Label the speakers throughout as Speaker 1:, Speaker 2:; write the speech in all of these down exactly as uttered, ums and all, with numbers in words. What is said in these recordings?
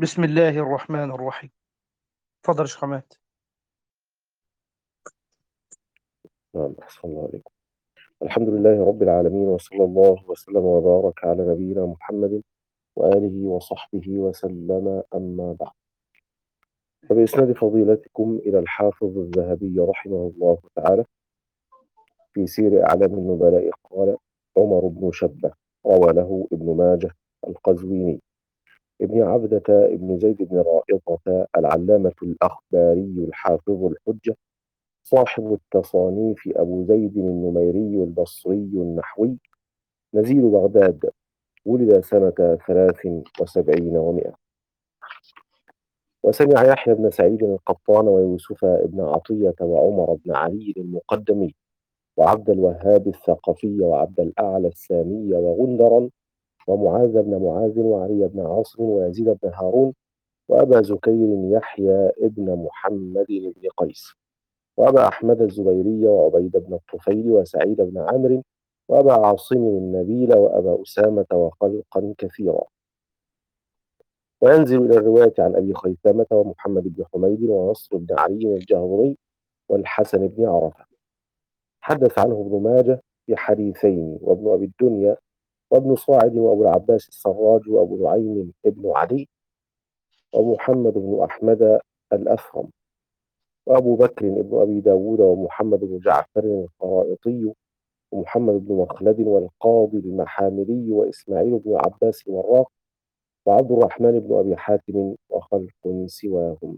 Speaker 1: بسم الله الرحمن الرحيم. تفضل يا شيخ عماد.
Speaker 2: نعم، أحسن الله عليكم. الحمد لله رب العالمين، وصلى الله وسلم وبارك على نبينا محمد وآله وصحبه وسلم، أما بعد. فبإسناد فضيلتكم إلى الحافظ الذهبي رحمه الله تعالى في سير أعلام النبلاء قال: عمر بن شبة روى له ابن ماجه القزويني ابن عبدة ابن زيد بن رائطة العلامة الأخباري الحافظ الحجة صاحب التصانيف أبو زيد النميري البصري النحوي نزيل بغداد، ولد سنة ثلاث وسبعين ومائة. وسمع يحيى بن سعيد القطان ويوسف بن عطية وعمر بن علي المقدمي وعبد الوهاب الثقفي وعبد الأعلى السامي وغندرا ومعاذ بن معاذ وعلي بن عاصم ويزيد بن هارون وأبا زكير يحيى بن محمد بن قيس وأبا أحمد الزبيري وعبيد بن الطفيل وسعيد بن عامر وأبا عاصم النبيل وأبا أسامة وخلقا كثيرا. وينزل إلى الرواية عن أبي خيثمة ومحمد بن حميد ونصر بن علي الجهضمي والحسن بن عرفة. حدث عنه ابن ماجه في حديثين، وابن أبي الدنيا وابن صاعد وأبو العباس السراج وأبو نعيم بن علي ومحمد بن أحمد الأثرم وأبو بكر بن أبي داود ومحمد بن جعفر الخرائطي ومحمد بن مخلد والقاضي المحاملي وإسماعيل بن عباس الوراق وعبد الرحمن بن أبي حاتم وخلق سواهم.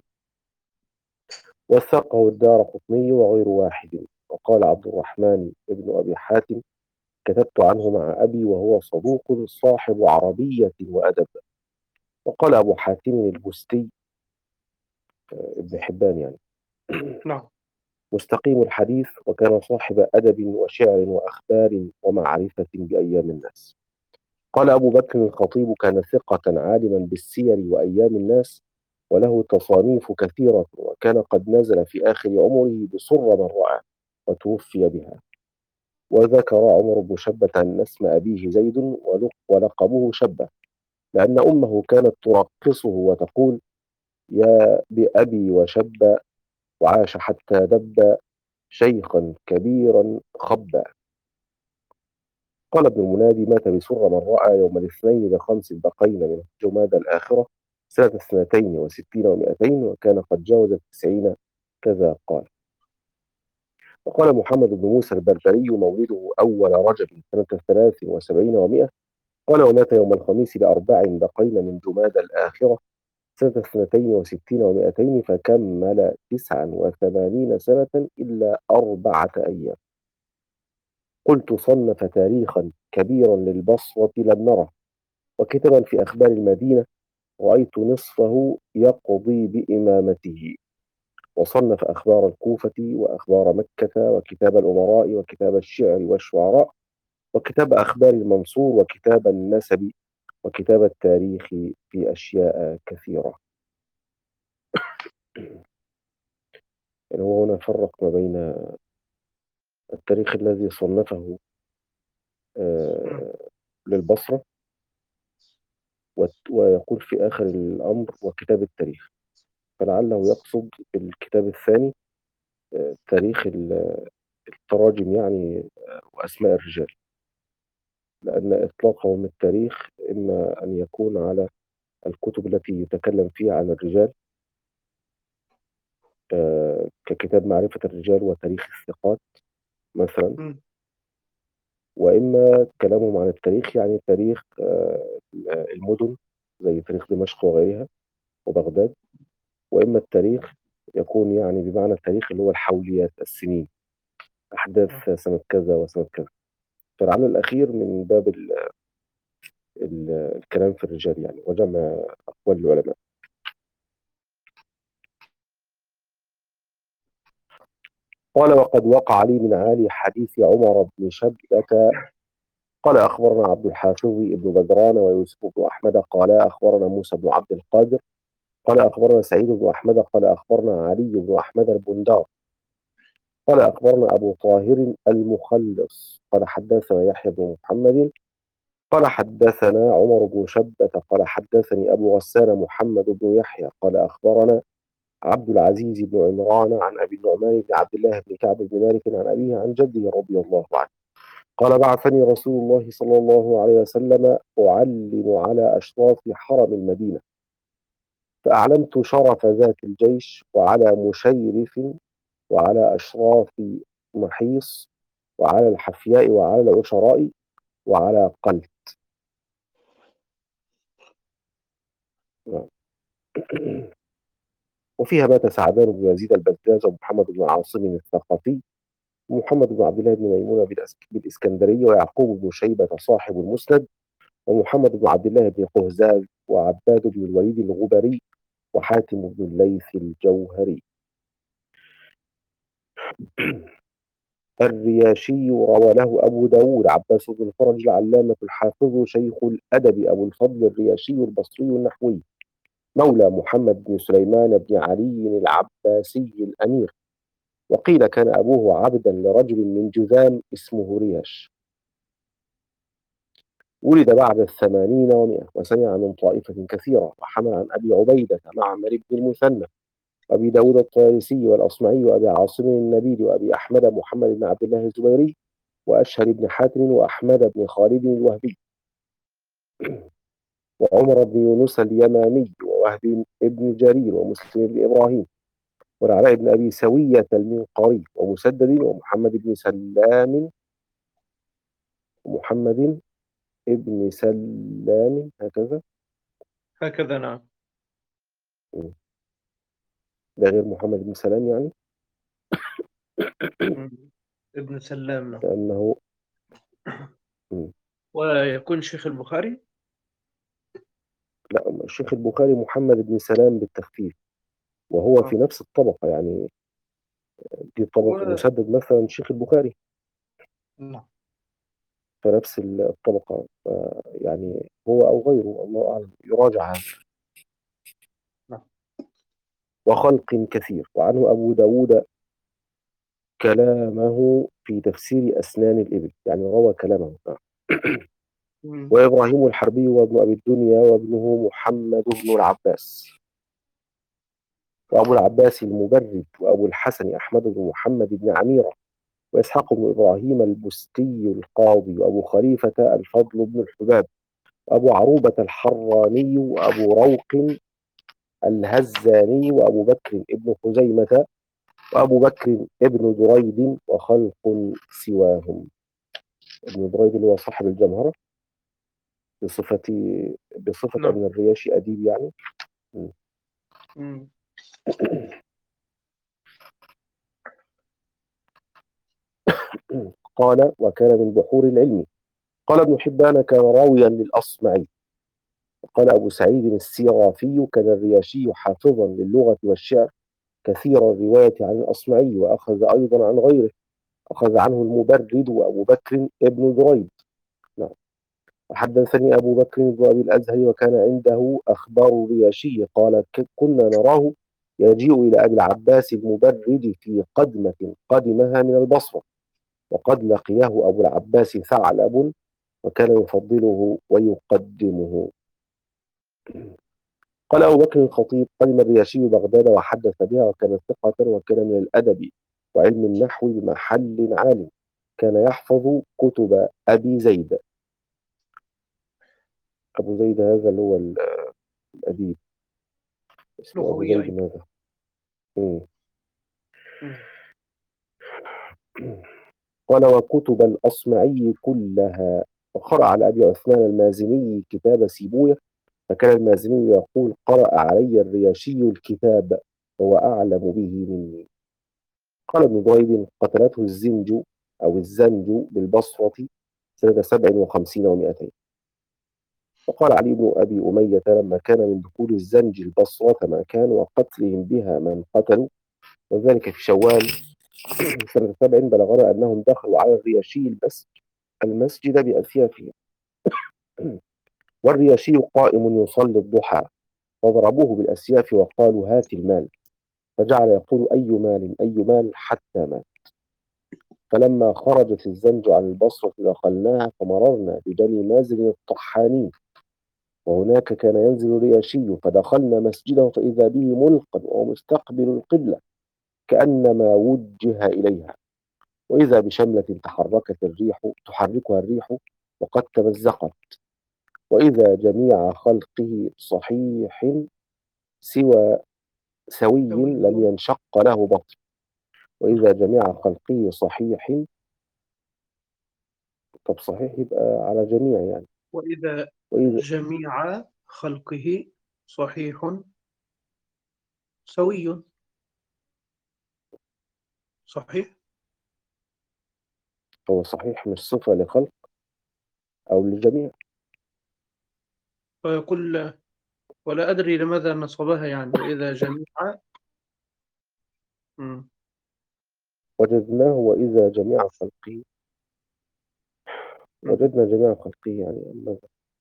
Speaker 2: وثقه الدارقطني وغير واحد. وقال عبد الرحمن بن أبي حاتم: كتبت عنه مع أبي وهو صدوق صاحب عربية وأدب. وقال أبو حاتم البستي، ابن حبان يعني،
Speaker 1: نعم.
Speaker 2: مستقيم الحديث، وكان صاحب أدب وشعر وأخبار ومعرفة بأيام الناس. قال أبو بكر الخطيب: كان ثقة عالما بالسير وأيام الناس، وله تصانيف كثيرة، وكان قد نزل في آخر عمره بسر من رأى وتوفي بها. وذكر عمر بن شبة أن اسم أبيه زيد ولقبه شبة، لأن أمه كانت ترقصه وتقول: يا بأبي وشب، وعاش حتى دب شيخا كبيرا خبا. قال ابن المنادي: مات بسر من رأى يوم الاثنين بخمس بقين من جماد الآخرة سنة اثنتين وستين ومائتين، وكان قد جاوز التسعين، كذا قال. وقال محمد بن موسى البربري: مولده أول رجب سنة ثلاث وسبعين ومائة. قال: ومات يوم الخميس بأربع بقين من جماد الآخرة سنة اثنتين وستين ومائتين، فكمل تسعا وثمانين سنة إلا أربعة أيام. قلت: صنف تاريخا كبيرا للبصرة لم نره، وكتابا في أخبار المدينة رأيت نصفه يقضي بإمامته. وصنف أخبار الكوفة وأخبار مكة وكتاب الأمراء وكتاب الشعر والشعراء وكتاب أخبار المنصور وكتاب النسب وكتاب التاريخ في أشياء كثيرة. يعني هو هنا فرق ما بين التاريخ الذي صنفه
Speaker 1: مم.
Speaker 2: آه، للبصرة، وت- ويقول في آخر الأمر وكتاب التاريخ، فلعله يقصد الكتاب الثاني، آه، تاريخ ال- التراجم يعني، آه، وأسماء الرجال، لأن إطلاقهم التاريخ إما أن يكون على الكتب التي يتكلم فيها عن الرجال، آه، ككتاب معرفة الرجال وتاريخ الثقات مثلا،
Speaker 1: مم.
Speaker 2: وإما كلامهم عن التاريخ يعني تاريخ آه، المدن زي تاريخ دمشق وغيرها وبغداد، وإما التاريخ يكون يعني بمعنى التاريخ اللي هو الحوليات، السنين،
Speaker 1: نعم.
Speaker 2: أحداث سنة كذا وسنة كذا. فلعل الأخير من باب ال ال الكلام في الرجال يعني، وجمع أقوال العلماء. قال: وقد وقع لي من عالي حديث عمر بن شبة. قال: أخبرنا عبد الحافظ بن بدران ويوسف بن أحمد قال: أخبرنا موسى بن عبد القادر قال: أخبرنا سعيد بن أحمد قال: أخبرنا علي بن أحمد البندار قال: أخبرنا أبو طاهر المخلص قال: حدثنا يحيى بن محمد قال حدثنا عمر بن شبة قال حدثني أبو غسان محمد بن يحيى قال أخبرنا عبد العزيز بن عمران عن أبي النعمان بن عبد الله بن كعب بن مالك عن أبيه عن جده رضي الله عنه قال بعثني رسول الله صلى الله عليه وسلم أعلم على أشراف حرم المدينة، فأعلمت شرف ذات الجيش وعلى مشيرف وعلى أشراف محيص وعلى الحفياء وعلى العشراء وعلى قلب. وفيها مات سعدان بن يزيد البزاز ومحمد بن عاصم الثقفي ومحمد بن عبد الله بن ميمون بالإسكندرية ويعقوب بن شيبة صاحب المسند ومحمد بن عبد الله بن قهزاز وعباد بن الوليد الغبري وحاتم بن الليث الجوهري. الرياشي روى له أبو داود عباس بن الفرج العلامة الحافظ شيخ الأدب أبو الفضل الرياشي البصري النحوي مولى محمد بن سليمان بن علي العباسي الأمير، وقيل كان أبوه عبدا لرجل من جذام اسمه رياش. ولد بعد الثمانين ومئة وسمع من طائفة كثيرة وحمل عن أبي عبيدة معمر بن المثنى وأبي داود الطيالسي والأصمعي وأبي عاصم النبيل وأبي أحمد محمد بن عبد الله الزبيري وأشهر بن حاتم وأحمد بن خالد الوهبي وعمر بن يونس اليماني ووهب بن جرير ومسلم بن إبراهيم والعلاء بن أبي سوية المنقري ومسدد ومحمد بن سلام ومحمد ابن سلام هكذا
Speaker 1: هكذا نعم.
Speaker 2: ده غير محمد بن سلام يعني
Speaker 1: مم. ابن سلام نعم.
Speaker 2: لأنه مم.
Speaker 1: ويكون شيخ البخاري.
Speaker 2: لا، الشيخ البخاري محمد بن سلام بالتخفيف وهو في
Speaker 1: آه.
Speaker 2: نفس الطبقة يعني، دي طبقة
Speaker 1: و...
Speaker 2: مسدد مثلا الشيخ البخاري
Speaker 1: نعم.
Speaker 2: في نفس الطبقة، يعني هو أو غيره الله أعلم يراجع هذا.
Speaker 1: نعم.
Speaker 2: وخلق كثير. وعنه أبو داود كلامه في تفسير أسنان الإبل، يعني روى كلامه.
Speaker 1: مم.
Speaker 2: وإبراهيم الحربي وابن أبي الدنيا وابنه محمد بن العباس وأبو العباس المبرد وأبو الحسن أحمد بن محمد بن عميرة وإسحاق بن إبراهيم البستي القاضي وأبو خليفة الفضل بن الحباب وأبو عروبة الحراني وأبو روق الهزاني وأبو بكر ابن خزيمة وأبو بكر ابن دريد وخلق سواهم. ابن دريد اللي هو صاحب الجمهرة بصفة بصفة
Speaker 1: نعم.
Speaker 2: أن الرياشي أديب يعني.
Speaker 1: مم.
Speaker 2: قال وكان من بحور العلم. قال ابن حبان كان راويا للأصمعي. قال أبو سعيد السيرافي كان الرياشي حافظا للغة والشعر كثير الرواية عن الأصمعي وأخذ أيضا عن غيره، أخذ عنه المبرد وأبو بكر ابن دريد. نعم. وحدثني أبو بكر بن أبي الأزهر وكان عنده أخبار الرياشي قال كنا نراه يجيء إلى أبي العباس المبرد في قدمة قدمها من البصرة، وقد لقيه أبو العباس ثعلب وكان يفضله ويقدمه. قال أبو بكر الخطيب قدم الرياشي بغداد وحدث بها وكان ثقة وكان من الأدب وعلم النحو بمحل عال، كان يحفظ كتب أبي زيد. أبو زيد هذا اللي هو الأديب اسمه أبو
Speaker 1: لغوي
Speaker 2: زيد
Speaker 1: أيضا.
Speaker 2: ماذا؟ مم.
Speaker 1: مم.
Speaker 2: قال وكتب الأصمعي كلها. وقرأ على أبي عثمان المازني كتاب سيبويه، فكان المازني يقول قرأ علي الرياشي الكتاب وهو أعلم به مني. قال ابن دريد قتلته الزنج أو الزنج بالبصرة سنة سبع وخمسين ومائتين. وقال علي بن أبي أمية لما كان من دخول الزنج البصرة ما كان وقتلهم بها من قتلوا، وذلك في شوال سنة سبع بلغنا أنهم دخلوا على الرياشي المسجد المسجد بأسيافهم والرياشي قائم يصلي الضحى، فضربوه بالأسياف وقالوا هات المال، فجعل يقول أي مال أي مال حتى مات، فلما خرجت الزنج عن البصرة دخلناها فمررنا ببني مازن الطحاني، وهناك كان ينزل رياشي، فدخلنا مسجده فإذا به ملقا ومستقبل القبلة كأنما وجه إليها، وإذا بشملة تحركت الريح تحركها الريح وقد تمزقت، وإذا جميع خلقه صحيح سوى سوي
Speaker 1: سوي.
Speaker 2: لم ينشق له بطن، وإذا جميع خلقه صحيح. طب صحيح يبقى على جميع يعني.
Speaker 1: وإذا
Speaker 2: وإذا
Speaker 1: جميع خلقه صحيح سوي. صحيح.
Speaker 2: هو صحيح مش صفة لخلق أو للجميع.
Speaker 1: فيقول ولا أدري لماذا نصبها يعني وإذا جميع. مم.
Speaker 2: وجدناه وإذا جميع خلقه،
Speaker 1: مم.
Speaker 2: وجدنا جميع خلقه يعني، أما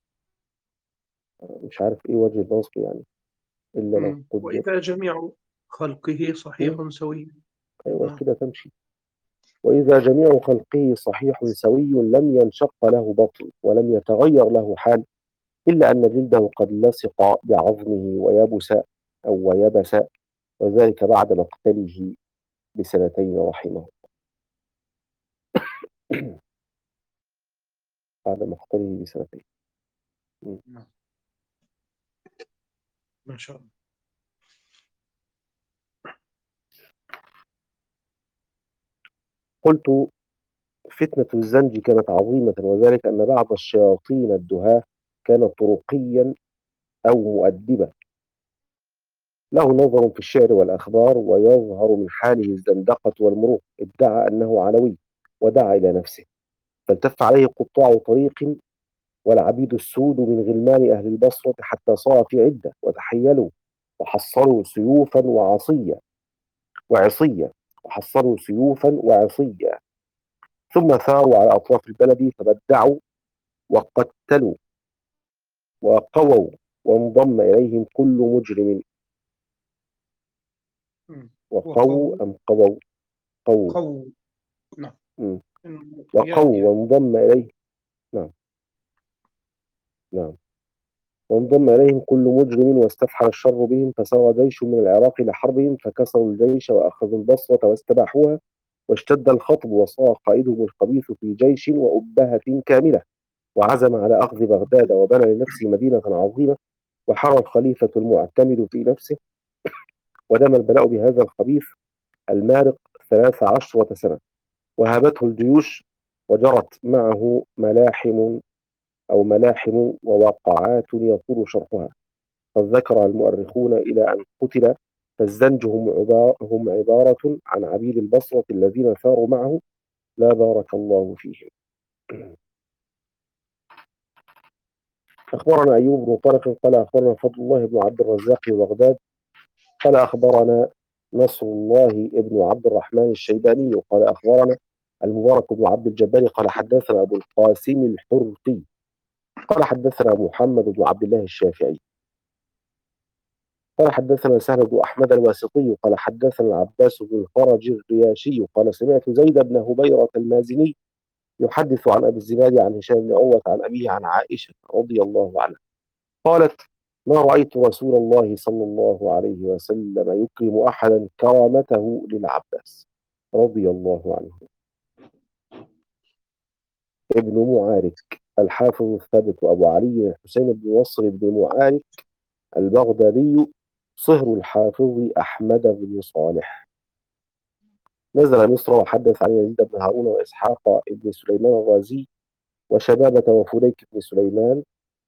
Speaker 2: مش عارف إيه وجه النصب يعني إلا لو
Speaker 1: مم.
Speaker 2: قدر.
Speaker 1: وإذا جميع خلقه
Speaker 2: مم.
Speaker 1: صحيح سوي.
Speaker 2: أيوة
Speaker 1: نعم.
Speaker 2: كده تمشي. وإذا جميع خلقه صحيح سوي لم ينشق له بطن ولم يتغير له حال، إلا أن جلده قد لصق بعظمه ويبس أو ويبس، وذلك بعد مقتله بسنتين رحمه. بعد مقتله بسنتين. م.
Speaker 1: نعم. ما شاء الله.
Speaker 2: قلت فتنة الزنج كانت عظيمة، وذلك أن بعض الشياطين الدهاة كان طرقيا أو مؤدبا له نظر في الشعر والأخبار، ويظهر من حاله الزندقة والمروءة، ادعى أنه علوي ودعا إلى نفسه، فالتف عليه قطاع طريق والعبيد السود من غلمان أهل البصرة حتى صار في عدة، وتحيلوا وحصلوا سيوفا وعصية وعصية وحصلوا سيوفا وعصية، ثم ثاروا على أطراف البلد فبدعوا وقتلوا وقووا، وانضم إليهم كل مجرم.
Speaker 1: مم.
Speaker 2: وقووا
Speaker 1: وقو
Speaker 2: أم قووا؟ قووا.
Speaker 1: قو نعم.
Speaker 2: مم.
Speaker 1: إنه ياء
Speaker 2: وقووا
Speaker 1: يعني.
Speaker 2: وانضم إليه. نعم. نعم. وانضم إليهم كل مجرم واستفحل الشر بهم، فسار جيش من العراق لحربهم فكسروا الجيش وأخذوا البصرة واستباحوها، واشتد الخطب وصار قائدهم الخبيث في جيش وأبهة كاملة، وعزم على أخذ بغداد وبنى لنفسه مدينة عظيمة، وحرى الخليفة المعتمد في نفسه، ودام البلاء بهذا الخبيث المارق ثلاث عشرة سنة، وهابته الجيوش، وجرت معه ملاحم أو ملاحم وواقعات يطول شرحها، قد ذكر المؤرخون إلى أن قتل. فالزنج هم عبارة, هم عبارة عن عبيد البصرة الذين ثاروا معه، لا بارك الله فيهم. أخبرنا أيوب بن طارق قال أخبرنا فضل الله بن عبد الرزاق ببغداد قال أخبرنا نصر الله بن عبد الرحمن الشيباني قال أخبرنا المبارك بن عبد الجبار قال حدثنا أبو القاسم الحرقي قال حدثنا محمد بن عبد الله الشافعي قال حدثنا سهل بن أحمد الواسطي قال حدثنا العباس بن الفرج الرياشي قال سمعت زيد بن هبيرة المازني يحدث عن أبي الزناد عن هشام بن عروة عن أبيه عن عائشة رضي الله عنها قالت ما رأيت رسول الله صلى الله عليه وسلم يكرم أحدا كرامته للعباس رضي الله عنه. ابن معارك الحافظ الثابت أبو علي الحسين بن نصر بن معارك البغدادي صهر الحافظ أحمد بن صالح نزل مصر وحدث عن يزيد بن هارون وإسحاق بن سليمان الرازي وشبابة وفليك بن سليمان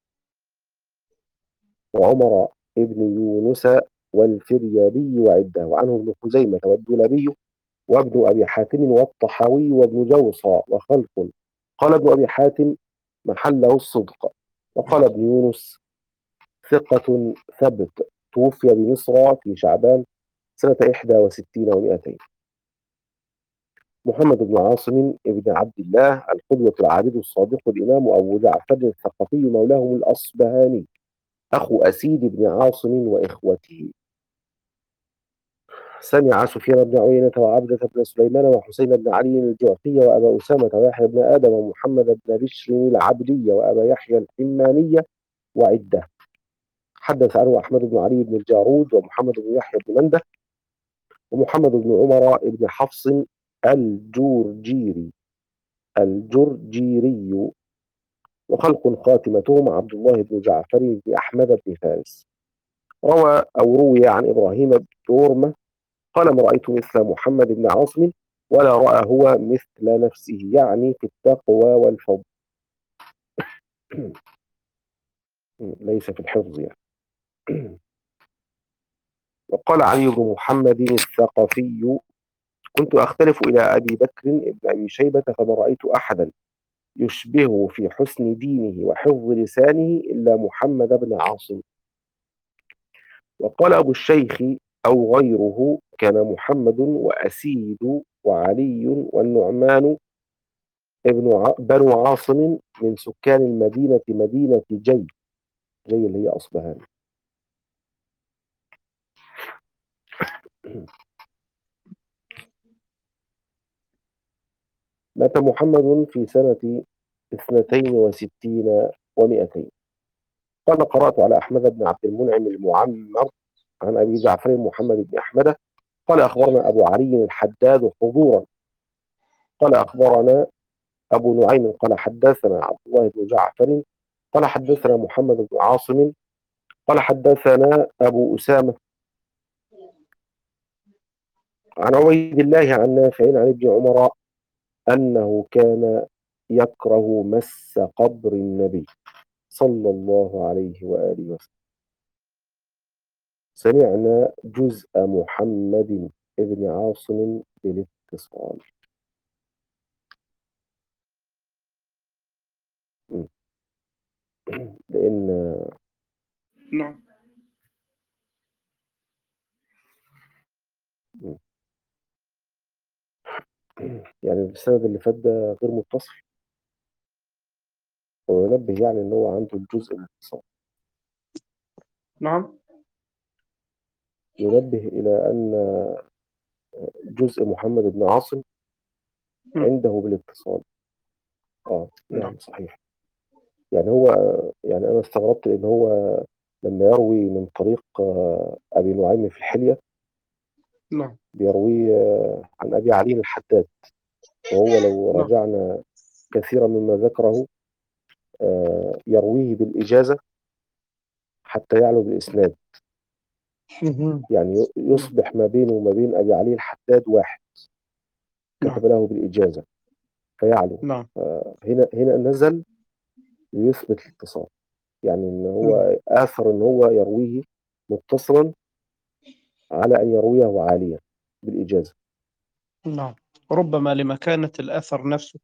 Speaker 2: وعمر بن يونس والفريابي وعده، وعنه ابن خزيمة والدولابي وابن أبي حاتم والطحاوي وابن جوصى وخلق. قال ابن أبي حاتم محله الصدق، وقال ابن يونس ثقة ثبت توفي بمصر في شعبان سنة إحدى وستين ومائتين. محمد بن عاصم بن عبد الله القدوة العابد الصادق الإمام أبو جعفر الثقفي مولاهم الأصبهاني أخو أسيد بن عاصم وإخوته سمع سفيان بن عيينة وعبدة بن سليمان وحسين بن علي الجعفي وأبا أسامة ويحيى بن آدم ومحمد بن بشر العبدي وأبا يحيى الحمانية وعدة. حدث عنه أحمد بن علي بن الجارود ومحمد بن يحيى بن منده ومحمد بن عمر بن حفص الجرجيري الجرجيري وخلق خاتمتهم عبد الله بن جعفر بن أحمد بن فارس. روى أو روي عن إبراهيم بن دورمة قال: ما رأيت مثل محمد بن عاصم ولا رأى هو مثل نفسه، يعني في التقوى والفضل. ليس في الحفظ يعني. وقال علي بن محمد الثقفي: كنت أختلف إلى أبي بكر بن أبي شيبة فما رأيت أحدا يشبهه في حسن دينه وحفظ لسانه إلا محمد بن عاصم. وقال أبو الشيخ أو غيره: كان محمد وأسيد وعلي والنعمان ابن ع... بنو عاصم من سكان المدينة مدينة جي جي اللي هي أصبهان. مات محمد في سنة اثنتين وستين ومئتين. قال: قرأت على أحمد بن عبد المنعم المعمر عن أبي جعفر محمد بن أحمد قال: أخبرنا أبو علي الحداد حضورا. قال: أخبرنا أبو نعيم قال: حدثنا عبد الله بن جعفر قال: حدثنا محمد بن عاصم قال: حدثنا أبو أسامة عن عبيد الله عن نافع عن ابن عمر أنه كان يكره مس قبر النبي صلى الله عليه وآله وسلم. سمعنا جزء محمد بن عاصم بالاتصال. لأن
Speaker 1: نعم.
Speaker 2: يعني السند اللي فات ده غير متصل، وينبه يعني ان هو عنده الجزء الاتصال.
Speaker 1: نعم.
Speaker 2: ينبه الى ان جزء محمد بن عاصم
Speaker 1: م.
Speaker 2: عنده بالاتصال. اه
Speaker 1: نعم.
Speaker 2: نعم صحيح. يعني هو يعني انا استغربت ان هو لما يروي من طريق آه، ابي نعيم في الحلية
Speaker 1: نعم.
Speaker 2: بيروي آه، عن ابي علي الحداد، وهو لو
Speaker 1: نعم.
Speaker 2: رجعنا كثيرا مما ذكره آه، يرويه بالإجازة حتى يعلو بالإسناد،
Speaker 1: مهم.
Speaker 2: يعني
Speaker 1: نعم.
Speaker 2: يصبح ما بينه وما بين أبي علي الحداد واحد
Speaker 1: نعم.
Speaker 2: كتب له بالإجازة فيعلو.
Speaker 1: نعم.
Speaker 2: هنا هنا نزل ليثبت الاتصال، يعني ان
Speaker 1: نعم.
Speaker 2: هو آثر ان هو يرويه متصلا على ان يرويه عاليا بالإجازة.
Speaker 1: نعم. ربما لمكانة الأثر نفسه.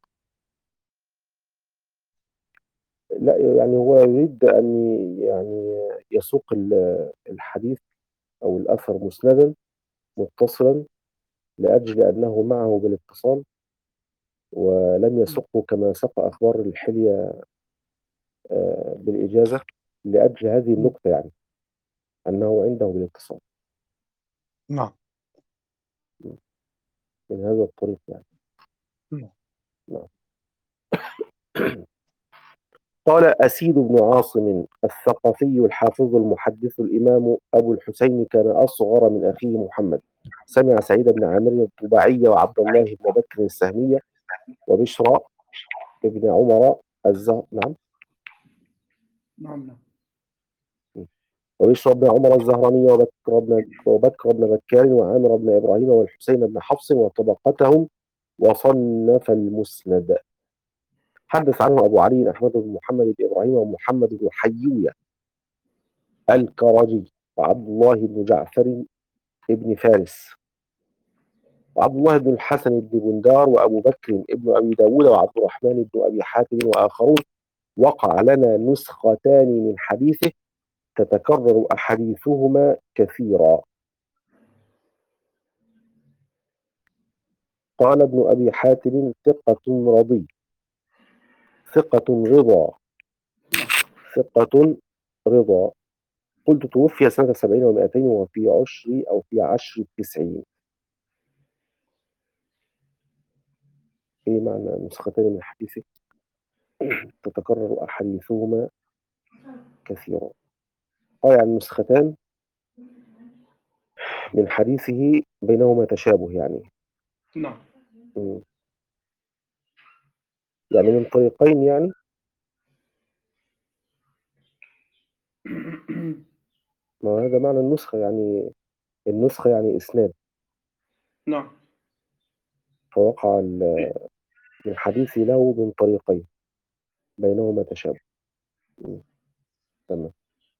Speaker 2: لا يعني هو يريد ان يعني يسوق ال- الحديث او الأثر مسندا متصلا لأجل أنه معه بالاتصال، ولم يسقه كما سق أخبار الحلية آه، بالإجازة لأجل هذه
Speaker 1: م.
Speaker 2: النقطة، يعني أنه عنده بالاتصال
Speaker 1: نعم.
Speaker 2: من هذا الطريق يعني.
Speaker 1: نعم.
Speaker 2: نعم. قال أسيد بن عاصم الثقفي الحافظ المحدث الإمام أبو الحسين كان أصغر من أخيه محمد. سمع سعيد بن عامر الطباعي وعبد الله بن بكر السهمية وبشرى بن عمر الزهر نعم
Speaker 1: نعم. نعم.
Speaker 2: وبشرى بن عمر الزهراني وبكر بن وبكر بن بكار وعامر بن إبراهيم والحسين بن حفص وطبقتهم وصنف المسند. حدث عنه أبو علي أحمد بن محمد بن إبراهيم ومحمد بن حيوية الكرجي وعبد الله بن جعفر بن فارس وعبد الله بن الحسن بن بندار وأبو بكر بن أبي داود وعبد الرحمن بن أبي حاتم وآخرون. وقع لنا نسختان من حديثه تتكرر أحاديثهما كثيرا. قال ابن أبي حاتم: ثقة رضي ثقة رضا ثقة رضا. قلت: توفي سنة سبعين ومائتين وفي عشر أو في عشر التسعين. إيه معنى نسختان من حديثه تتكرر أحاديثهما كثيرا؟ آه يعني نسختان من حديثه بينهما تشابه يعني.
Speaker 1: نعم.
Speaker 2: مم. يعني من طريقين يعني. ما هذا معنى النسخة يعني، النسخة يعني إسناد،
Speaker 1: نعم.
Speaker 2: فوقع ال- من حديثه له من طريقين بينهما تشابه. مم. تمام.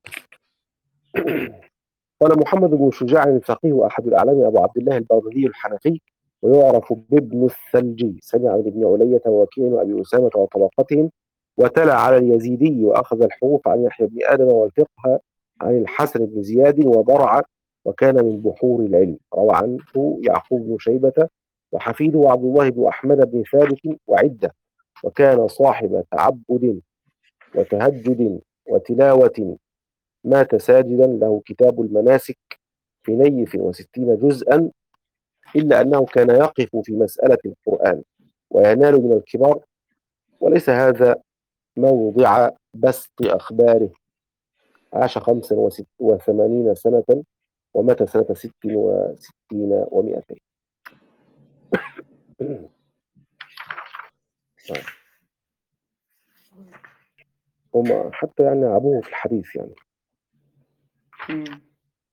Speaker 2: قال محمد بن شجاع الفقيه وأحد الأعلام أبو عبد الله البغدادي الحنفي، ويعرف بابن الثلجي، سمع من ابن علية ووكيع وأبي أسامة وطبقتهم، وتلا على اليزيدي وأخذ الحروف عن يحيى بن آدم والفقه عن الحسن بن زياد وبرع، وكان من بحور العلم. روى عنه يعقوب بن شيبة وحفيده عبد الله بن أحمد بن ثابت وعدة، وكان صاحب تعبد وتهجد وتلاوة، مات ساجدا، له كتاب المناسك في نيف وستين جزءا، إلا أنه كان يقف في مسألة القرآن وينال من الكبار، وليس هذا موضع بسط أخباره. عاش خمسا وست- وثمانين سنة ومات سنة ست وستين ومائتين. هم حتى يعني عبوه في الحديث يعني.
Speaker 1: مم.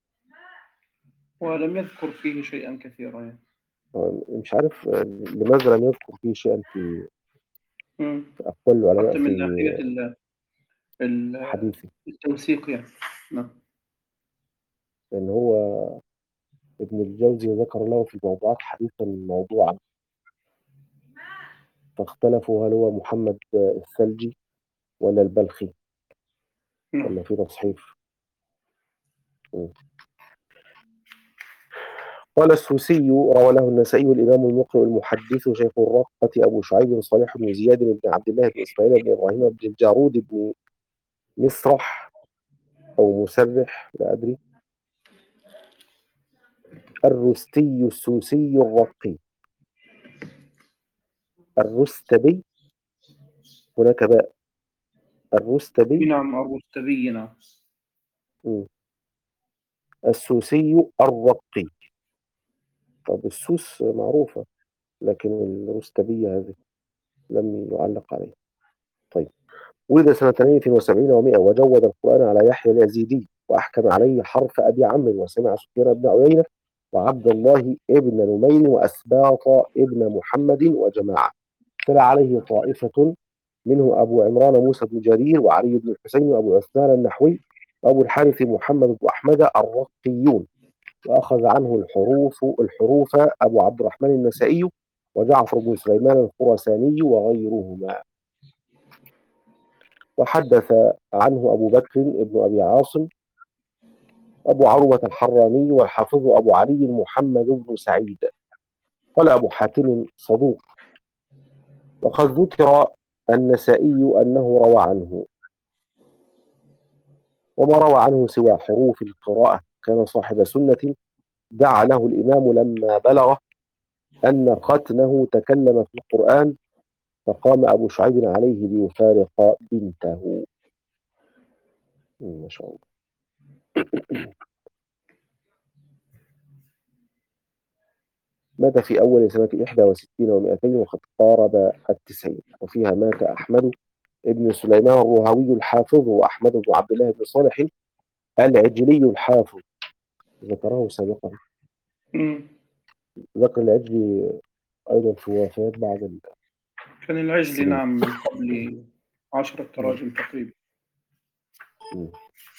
Speaker 1: ولم يذكر فيه شيئا كثيرا يعني.
Speaker 2: مش عارف لماذا لم يذكر فيه شيئا في
Speaker 1: مم.
Speaker 2: في أقوال العلماء
Speaker 1: حتى من
Speaker 2: في
Speaker 1: ناحية ال- ال-
Speaker 2: حديثه،
Speaker 1: التوثيق يعني. نعم.
Speaker 2: لأن هو ابن الجوزي ذكر له في الموضوعات حديثا موضوعا، فاختلفوا هل هو محمد الثلجي ولا البلخي
Speaker 1: نعم.
Speaker 2: ولا في تصحيف. م. قال السوسي روى له النسائي الإمام المقرئ المحدث شيخ الرقة أبو شعيب صالح بن زياد بن عبد الله بن إسماعيل بن إبراهيم بن الجارود بن مسرح أو مسرح لا أدري، الرستي السوسي الرقي الرستبي، هناك باء، الرستبي.
Speaker 1: نعم. الرستبي. نعم.
Speaker 2: م. السوسي الرقي. طب السوس معروفة، لكن الرستبية هذه لم يعلق عليه. طيب. ولد سنة ثمانية وسبعين ومائة، وجود القرآن على يحيى اليزيدي، وأحكم عليه حرف أبي عمرو، وسمع سفيان بن عيينة وعبد الله ابن نمير وأسباط ابن محمد وجماعة. تلا عليه طائفة منه أبو عمران موسى بن جرير وعلي بن الحسين وأبو عثمان النحوي وأبو الحارث محمد بن أحمد الرقيون، وأخذ عنه الحروف الحروف أبو عبد الرحمن النسائي وجعفر بن سليمان الخراساني وغيرهما. وحدث عنه أبو بكر بن أبي عاصم أبو عروة الحراني والحافظ أبو علي محمد بن سعيد. قال أبو حاتم صدوق. وقد ذكر النسائي أنه روى عنه، وما روى عنه سوى حروف القراءة. كان صاحب سنة، دعا له الإمام لما بلغ أن ختنه تكلم في القرآن، فقام أبو شعيب عليه ليفارق بنته. ما شاء الله. مات في أول سنة إحدى وستين ومائتين وقد قارب التسعين، وفيها مات أحمد ابن سليمان الرهوي الحافظ، وأحمد بن عبد الله بن صالح العجلي الحافظ، ذكره سابقا.
Speaker 1: مم.
Speaker 2: ذكر العجلي أيضا في وفاة بعض
Speaker 1: كان العجلي
Speaker 2: السنين.
Speaker 1: نعم من قبل عشرة
Speaker 2: م-
Speaker 1: تراجم تقريبا.
Speaker 2: م.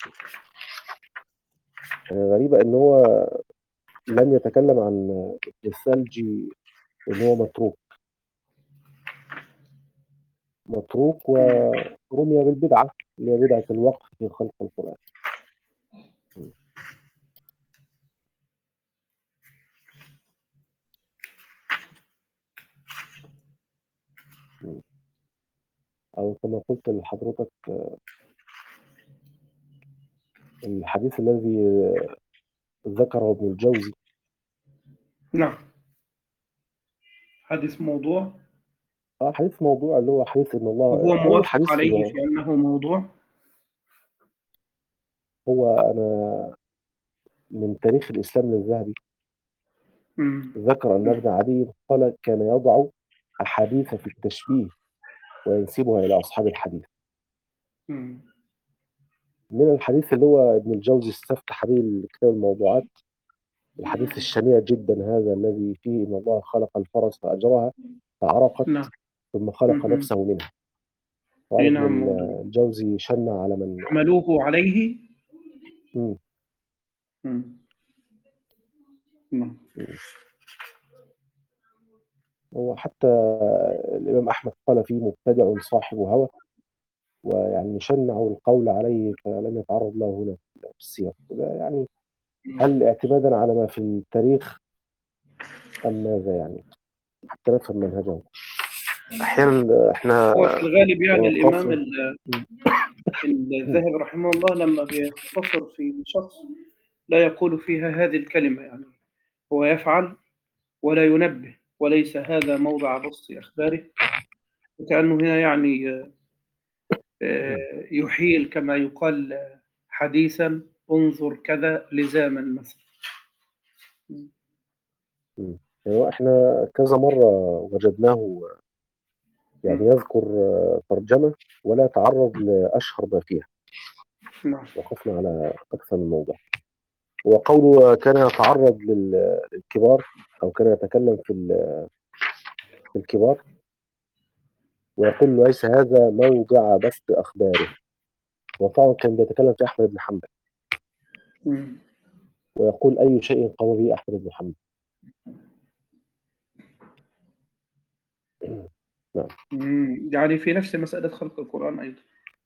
Speaker 2: يعني غريبة إن هو لم يتكلم عن ابن الثلجي إن هو متروك متروك
Speaker 1: مم.
Speaker 2: ورمي بالبدعة، اللي هي بدعة الوقف في خلق القرآن. م- م. أو كما قلت لحضرتك، الحديث الذي ذكره ابن الجوزي
Speaker 1: نعم. حديث موضوع.
Speaker 2: اه حديث موضوع اللي هو حديث ان
Speaker 1: وهو
Speaker 2: الله اول
Speaker 1: موافق
Speaker 2: حديث
Speaker 1: عليه
Speaker 2: اللي
Speaker 1: في أنه موضوع؟
Speaker 2: هو انا من تاريخ الاسلام للذهبي
Speaker 1: مم.
Speaker 2: ذكر ان ابن عدي قال كان يضع احاديث في التشبيه وينسبها الى اصحاب الحديث.
Speaker 1: مم.
Speaker 2: من الحديث اللي هو ابن الجوزي استفتح به كتاب الموضوعات، الحديث الشنيع جدا هذا الذي فيه ان الله خلق الفرس فاجرها فعرقت
Speaker 1: نعم.
Speaker 2: ثم خلق
Speaker 1: مم.
Speaker 2: نفسه منها. قال
Speaker 1: إيه
Speaker 2: ابن
Speaker 1: نعم موضوع
Speaker 2: الجوزي شنع على من
Speaker 1: حملوه عليه.
Speaker 2: مم.
Speaker 1: مم. نعم.
Speaker 2: هو حتى الإمام أحمد قال فيه مبتدع صاحب هوى، ويعني شنعوا القول عليه فلم يتعرض له هنا في السياق. وده يعني هل اعتمادا على ما في التاريخ أم ماذا يعني حتى نفهم منهجهم؟ أحيانا إحنا
Speaker 1: هو في الغالب يعني الإمام
Speaker 2: وقفنا.
Speaker 1: ال- الذهبي رحمه الله لما بيختصر في شخص لا يقول فيها هذه الكلمة، يعني هو يفعل ولا ينبه، وليس هذا موضع بسط أخباره، وكأنه هنا يعني آه، يحيل كما يقال آه، حديثا انظر كذا لزاما مثلا.
Speaker 2: يعني إحنا كذا مرة وجدناه يعني يذكر ترجمة ولا تعرض لأشهر ما فيها.
Speaker 1: نعم.
Speaker 2: وقفنا على أكثر من موضع. وقوله كان يتعرض لل- للكبار أو كان يتكلم في ال- في الكبار ويقول ليس هذا موضع بث أخباره. وطبعا كان بيتكلم في أحمد بن حنبل
Speaker 1: مم.
Speaker 2: ويقول أي شيء قام به أحمد بن حنبل. نعم.
Speaker 1: مم. يعني في نفس مسألة خلق القرآن أيضا.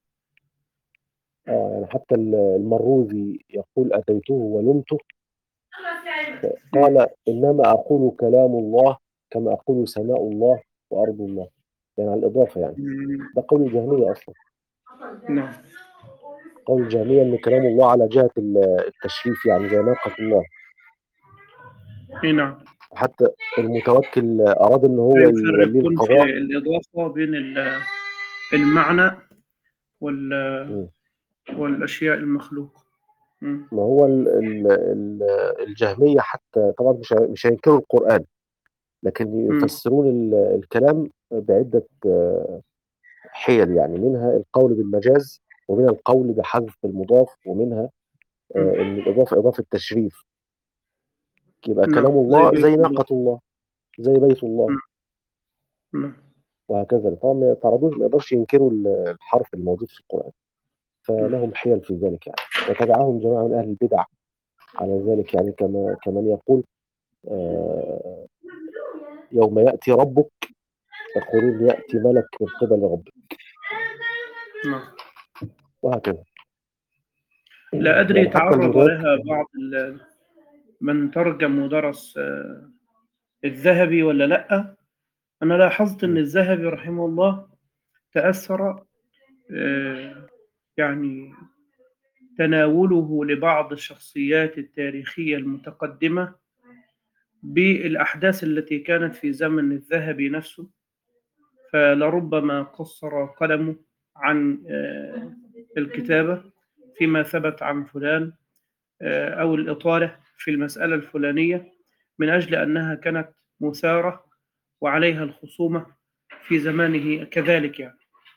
Speaker 2: آه يعني حتى ال- المروزي يقول أتيته ولمته
Speaker 1: مم.
Speaker 2: قال إنما أقول كلام الله كما أقول سماء الله وأرض الله، يعني على الإضافة يعني.
Speaker 1: مم.
Speaker 2: ده قول الجهمية أصلا.
Speaker 1: نعم.
Speaker 2: قول الجهمية إن كلام الله على جهة ال- التشريف، يعني زي ناقة الله.
Speaker 1: إيه نعم.
Speaker 2: حتى المتوكل أراد إن هو يوليه
Speaker 1: فيفرقون في
Speaker 2: القضاء.
Speaker 1: الإضافة بين ال- المعنى وال-
Speaker 2: مم.
Speaker 1: والأشياء المخلوقة. مم.
Speaker 2: ما هو ال- ال- ال- الجهمية حتى طبعا مش هي- مش هينكروا القرآن، لكن
Speaker 1: مم.
Speaker 2: يفسرون ال- الكلام بعدة آه، حيل، يعني منها القول بالمجاز، ومنها القول بحذف المضاف، ومنها
Speaker 1: مم.
Speaker 2: آه، إن الإضافة إضافة تشريف. يبقى كلام
Speaker 1: نعم زي
Speaker 2: الله
Speaker 1: بيت
Speaker 2: زي
Speaker 1: الله.
Speaker 2: ناقة الله، زي بيت الله،
Speaker 1: مم. نعم.
Speaker 2: وهكذا. طبعا ما يتعرضوش، ما يقدرش ينكروا الحرف الموجود في القرآن،
Speaker 1: مم.
Speaker 2: فلهم حيل في ذلك يعني. وتبعهم جماعة من أهل البدع على ذلك، يعني كما كمن يقول آه، يوم يأتي ربك يقولون يأتي ملك من قبل ربك،
Speaker 1: نعم.
Speaker 2: وهكذا.
Speaker 1: لا أدري
Speaker 2: يعني حتى
Speaker 1: تعرض
Speaker 2: المتوكل.
Speaker 1: لها بعض ال- من ترجم ودرس آه، الذهبي ولا لأ. أنا لاحظت أن الذهبي رحمه الله تأثر آه، يعني تناوله لبعض الشخصيات التاريخية المتقدمة بالأحداث التي كانت في زمن الذهبي نفسه، فلربما قصر قلمه عن آه، الكتابة فيما ثبت عن فلان آه، أو الإطالة في المسألة الفلانية من أجل أنها كانت مثارة وعليها الخصومة في زمانه كذلك يعني،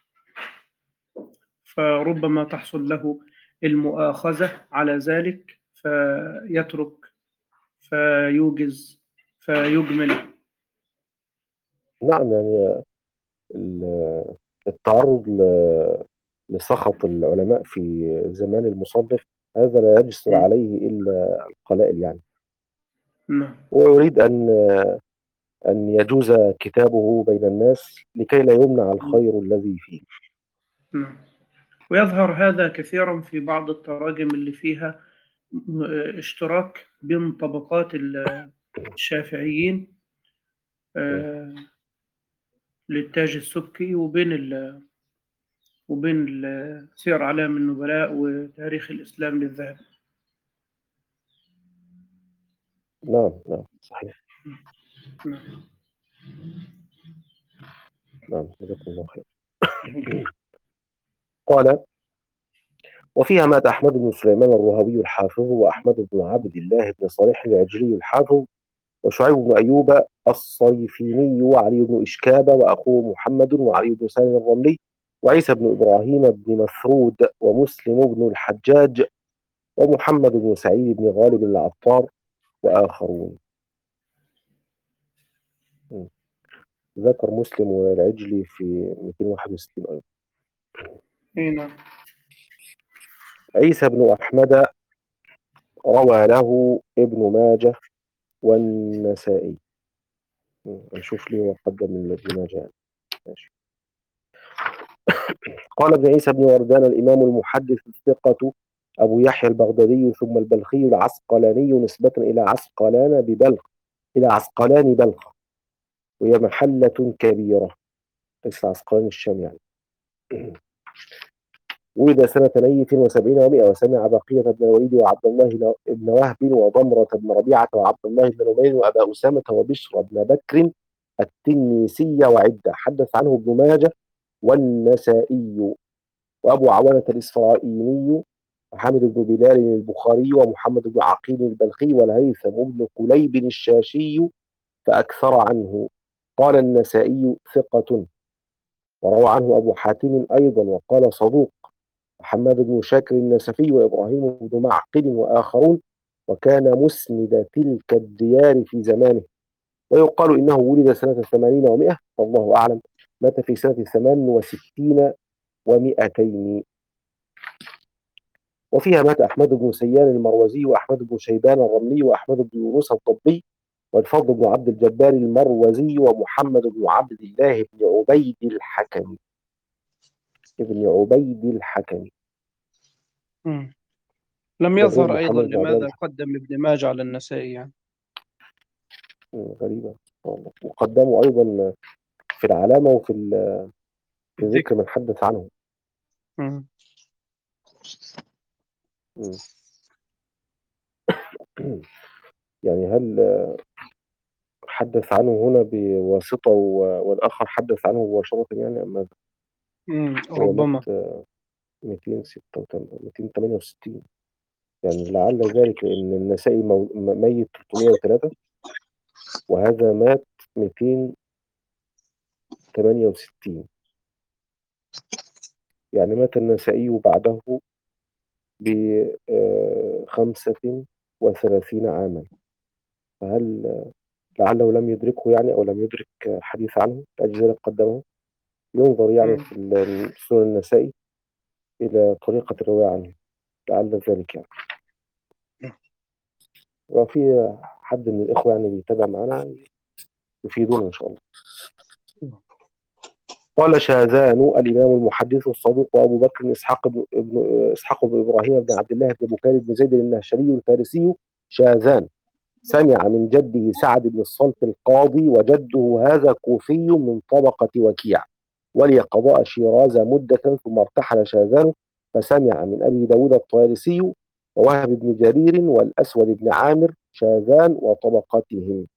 Speaker 1: فربما تحصل له المؤاخذة على ذلك فيترك فيوجز فيجمل.
Speaker 2: نعم يعني ال- التعرض ل- لسخط العلماء في زمان المصنف هذا لا يجسر
Speaker 1: م.
Speaker 2: عليه إلا القلائل يعني.
Speaker 1: نعم.
Speaker 2: ويريد أن أن يجوز كتابه بين الناس لكي لا يمنع الخير الذي فيه.
Speaker 1: نعم. ويظهر هذا كثيرا في بعض التراجم اللي فيها م- اشتراك بين طبقات ال- الشافعيين آه، للتاج السبكي وبين ال وبين ال- سير أعلام النبلاء وتاريخ الإسلام للذهبي.
Speaker 2: نعم نعم صحيح.
Speaker 1: نعم.
Speaker 2: نعم، جزاكم الله خير. قال: وفيها مات أحمد بن سليمان الرهوي الحافظ، وأحمد بن عبد الله بن صالح العجلي الحافظ، وشعيب بن أيوب الصيفيني، وعلي بن إشكاب وأخوه محمد، وعلي بن سالم الرملي، وعيسى بن إبراهيم بن مسعود، ومسلم بن الحجاج، ومحمد بن سعيد بن غالب العطار، وآخرون. م. ذكر مسلم والعجلي في مئتين وواحد وستين أيضا.
Speaker 1: اي نعم.
Speaker 2: عيسى بن أحمد روى له ابن ماجه والنسائي. م. نشوف ليه وقدم من ابن ماجه يعني. ماشي. قال ابن عيسى بن وردان الإمام المحدث الثقة أبو يحيى البغدادي ثم البلخي العسقلاني نسبة إلى عسقلان ببلخ إلى عسقلان بلخ، وهي محلة كبيرة، ليس عسقلان الشام يعني. ولد سنة نيف وسبعين ومائة، وسمع بقية بن الوليد وعبد الله بن وهب وضمرة بن ربيعة وعبد الله بن نمير وأبا أسامة وبشر بن بكر التنيسي وعدة. حدث عنه ابن ماجه والنسائي وأبو عوانة الإسرائيلي، وحامد بن بلال البخاري، ومحمد بن عقيل البلخي، والهيثم بن قليب الشاشي، فأكثر عنه. قال النسائي ثقة، وروى عنه أبو حاتم أيضا وقال صدوق. محمد بن شاكر النسفي، وإبراهيم بن معقل، وآخرون، وكان مسند تلك الديار في زمانه. ويقال إنه ولد سنة ثمانين ومائة، والله أعلم. مات في سنة ثمان وستين ومائتين. وفيها مات أحمد بن سيان المروزي، وأحمد بن شيبان الرملي، وأحمد بن يونس الضبي، والفضل بن عبد الجبار المروزي، ومحمد بن عبد الله بن عبيد الحكمي ابن عبيد الحكمي.
Speaker 1: مم. لم
Speaker 2: ده غير
Speaker 1: يظهر أيضا
Speaker 2: محمد بن عبد الله
Speaker 1: لماذا
Speaker 2: الحكمي.
Speaker 1: قدم ابن ماجه على النسائي يعني.
Speaker 2: غريبة والله. وقدموا أيضا في العلامة وفي ال- في
Speaker 1: الذكر.
Speaker 2: ذكر من حدث عنه.
Speaker 1: مم.
Speaker 2: م. يعني هل حدث عنه هنا بواسطة و- والآخر حدث عنه مباشرة يعني أم ماذا؟
Speaker 1: مم.
Speaker 2: هو مات
Speaker 1: ربما.
Speaker 2: مئتين وستة وثمانين مئتين وثمانية وستين، يعني لعل ذلك لأن النسائي مو- م- ميت ثلاثمائة وثلاثة، وهذا مات مئتين وثمانية وستين، يعني مات النسائي بعده بخمسة وثلاثين عاما. فهل لعله لم يدركه يعني، أو لم يدرك حديث عنه لأجل ذلك قدمه؟ ينظر يعني
Speaker 1: مم.
Speaker 2: في ال- سنن النسائي إلى طريقة الرواية عنه، لعل ذلك يعني. وفي حد من الإخوة يعني بيتابع معنا يفيدونا إن شاء الله. قال شاذان الإمام المحدث الصدوق أبو بكر إسحاق بن ابن إسحاق بن إبراهيم بن عبد الله بن بكير بن زيد النهشلي الفارسي شاذان، سمع من جده سعد بن الصلت القاضي، وجده هذا كوفي من طبقة وكيع، ولي قضاء شيراز مدة، ثم ارتحل شاذان فسمع من أبي داود الطيالسي ووهب بن جرير والأسود بن عامر شاذان وطبقتهم.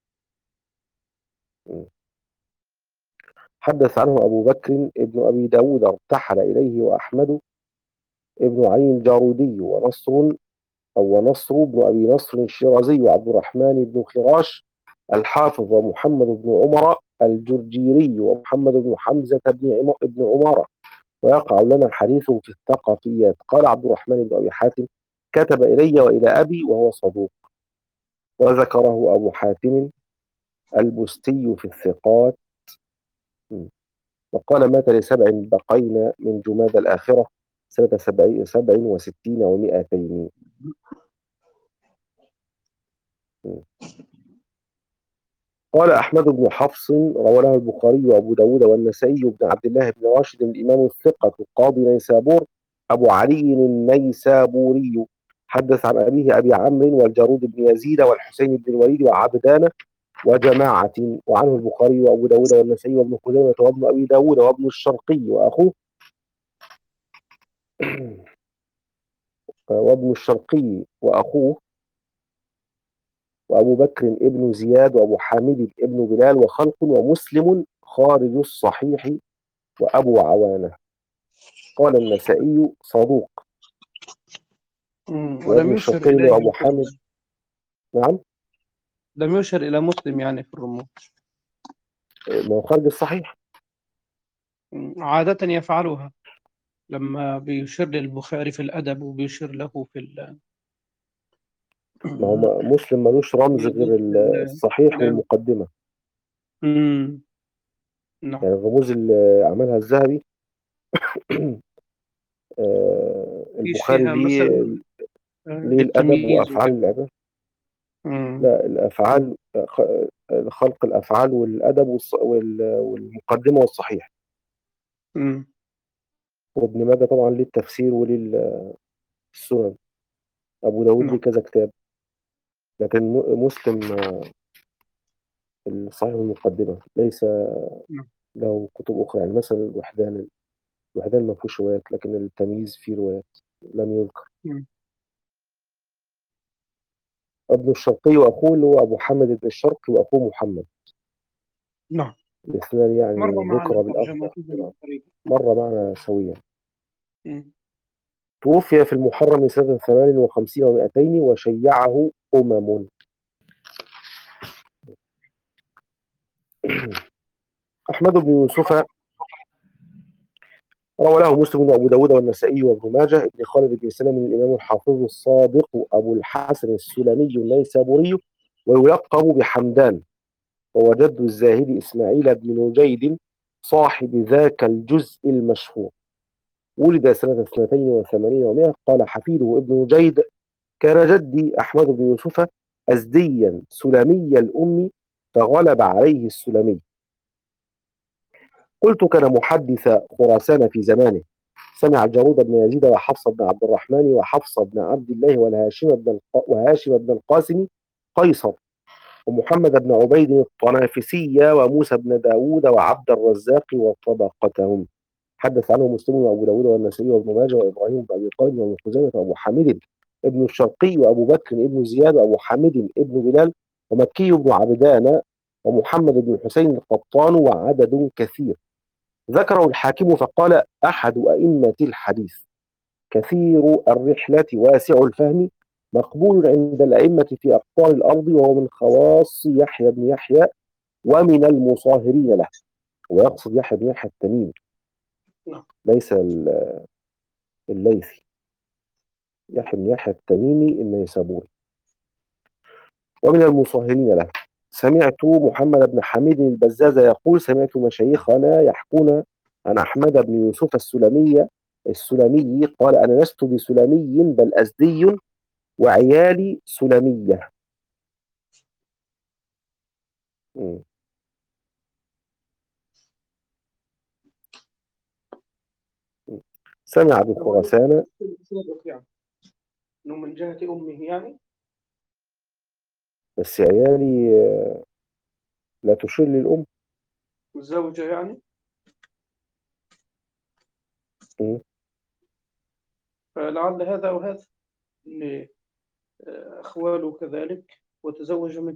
Speaker 2: حدث عنه أبو بكر ابن أبي داود ارتحل إليه، وأحمد ابن علي الجارودي، ونصر أو ونصر بن أبي نصر الشيرازي، وعبد الرحمن بن خراش الحافظ، ومحمد بن عمر الجرجيري، ومحمد بن حمزة بن ابن عمارة. ويقع لنا حديث في الثقافيات. قال عبد الرحمن بن أبي حاتم: كتب إلي وإلى أبي وهو صدوق. وذكره أبو حاتم البستي في الثقات. وقال: مات لسبع بقين من جماد الآخرة سنة سبع, سبع وستين ومائتين. قال أحمد بن حفص روى له البخاري وأبو داود والنسائي بن عبد الله بن راشد الإمام الثقة قاضي نيسابور أبو علي النيسابوري، حدث عن أبيه أبي عمرو والجارود بن يزيد والحسين بن الوليد وعبدان وجماعة. وعنه البخاري وأبو داود والنسائي وابن خزيمة وابن أبي داود وابن الشرقي وأخوه وابن الشرقي وأخوه وأبو بكر ابن زياد وأبو حامد ابن بلال وخلق، ومسلم خارج الصحيح وأبو عوانة. قال النسائي صدوق.
Speaker 1: مم. ولم
Speaker 2: وابن
Speaker 1: يشر
Speaker 2: الشقيق
Speaker 1: إليه
Speaker 2: وأبو
Speaker 1: في
Speaker 2: حامد.
Speaker 1: الرموز.
Speaker 2: نعم.
Speaker 1: لم يشر إلى مسلم يعني في الرموز.
Speaker 2: ما هو خارج الصحيح.
Speaker 1: مم. عادة يفعلها لما بيشير للبخاري في الأدب وبيشير له في ال...
Speaker 2: ما هو م- مسلم ملوش رمز غير
Speaker 1: يدل
Speaker 2: ال-
Speaker 1: ال...
Speaker 2: الصحيح
Speaker 1: نعم.
Speaker 2: والمقدمة.
Speaker 1: مم. نعم.
Speaker 2: يعني الرموز اللي عملها الذهبي آه،
Speaker 1: فيش
Speaker 2: البخاري
Speaker 1: فيها
Speaker 2: ليه
Speaker 1: مثلا آه،
Speaker 2: ليه الأدب
Speaker 1: للتمييز
Speaker 2: وأفعال
Speaker 1: وكده.
Speaker 2: العباد.
Speaker 1: مم.
Speaker 2: لا، الأفعال خ- خلق الأفعال والأدب والص- وال- والمقدمة والصحيح.
Speaker 1: مم.
Speaker 2: وابن ماجه طبعا ليه التفسير وليه السنن. أبو داود ليه
Speaker 1: نعم.
Speaker 2: كذا كتاب. لكن م- مسلم آه، الصحيح والمقدمة ليس
Speaker 1: نعم.
Speaker 2: له كتب أخرى. يعني مثلا الوحدان الوحدان ما فيهوش روايات، لكن التمييز فيه روايات لم يذكر.
Speaker 1: مم.
Speaker 2: ابن الشرقي وأخوه اللي هو أبو حامد بن الشرقي وأخوه محمد.
Speaker 1: نعم.
Speaker 2: الاثنان
Speaker 1: مر
Speaker 2: يعني
Speaker 1: معنا
Speaker 2: ذكر بالأخذ.
Speaker 1: ترجمتهم قريبا.
Speaker 2: مر معنا سويا.
Speaker 1: مم.
Speaker 2: توفي في المحرم سنة ثمان وخمسين ومائتين وشيعه أمم. أحمد بن يوسف روى له مسلم وأبو داود والنسائي وابن ماجه. ابن خالد بن سلام الإمام الحافظ الصادق أبو الحسن السلمي النيسابوري، ويلقب بحمدان. وهو جد الزاهد إسماعيل بن نجيد صاحب ذاك الجزء المشهور. ولد سنة اثنتين وثمانين ومائة. قال حفيده ابن نجيد: كان جدي أحمد بن يوسف أزديا سلمي الأم، فغلب عليه السلمي. قلت: كان محدث خراسان في زمانه. سمع جارود بن يزيد وحفص بن عبد الرحمن وحفص بن عبد الله والهاشم بن الق... وهاشم بن القاسم قيصر، ومحمد بن عبيد الطنافسي وموسى بن داود وعبد الرزاق وطبقتهم. حدث عنه مسلم وابو داود والنسائي وابن ماجه وابراهيم بن ابي قيل وابن خزيمه وابو حامد ابن الشرقي وابو بكر ابن زياد وابو حامد ابن بلال ومكي بن عبدان ومحمد بن حسين القطان وعدد كثير. ذكره الحاكم فقال: احد ائمه الحديث، كثير الرحله واسع الفهم، مقبول عند الائمه في اقطار الارض، وهو من خواص يحيى بن يحيى ومن المصاهرين له. ويقصد يحيى بن يحيى التميمي،
Speaker 1: نعم.
Speaker 2: ليس الليثي. يحيى بن يحيى التميمي النيسابوري ومن المصاهرين له. سمعت محمد بن حميد البزاز يقول: سمعت مشايخنا يحكون عن أحمد بن يوسف السلمي السلمي قال: أنا لست بسلمي بل أزدي، وعيالي سلمية. م. م. سمع
Speaker 1: هو
Speaker 2: بخراسان.
Speaker 1: صادق يعني إنه من جهة أمه يعني.
Speaker 2: بس عيالي آه، لا تشير للأم.
Speaker 1: الزوجة يعني.
Speaker 2: م.
Speaker 1: فلعل هذا أو هذا، إن آه، أخواله كذلك وتزوج منه.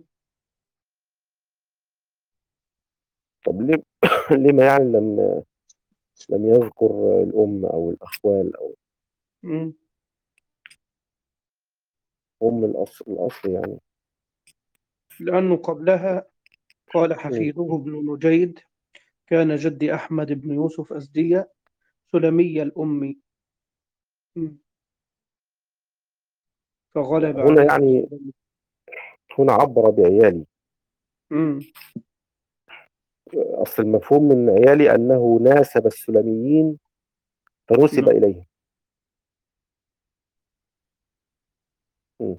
Speaker 2: طب ليه لما يعني لم لم يذكر الأم أو الأخوال أو
Speaker 1: مم.
Speaker 2: أم الأصل الأصل يعني.
Speaker 1: لأنه قبلها قال
Speaker 2: م.
Speaker 1: حفيده ابن نجيد: كان جدي أحمد بن يوسف أزدية سلمي الأم، مم. فغلب
Speaker 2: هنا
Speaker 1: عليه
Speaker 2: يعني
Speaker 1: السلمي.
Speaker 2: هنا عبر بعيالي.
Speaker 1: مم.
Speaker 2: أصل المفهوم من عيالي أنه ناسب السلميين فنسب
Speaker 1: نعم.
Speaker 2: إليهم. م.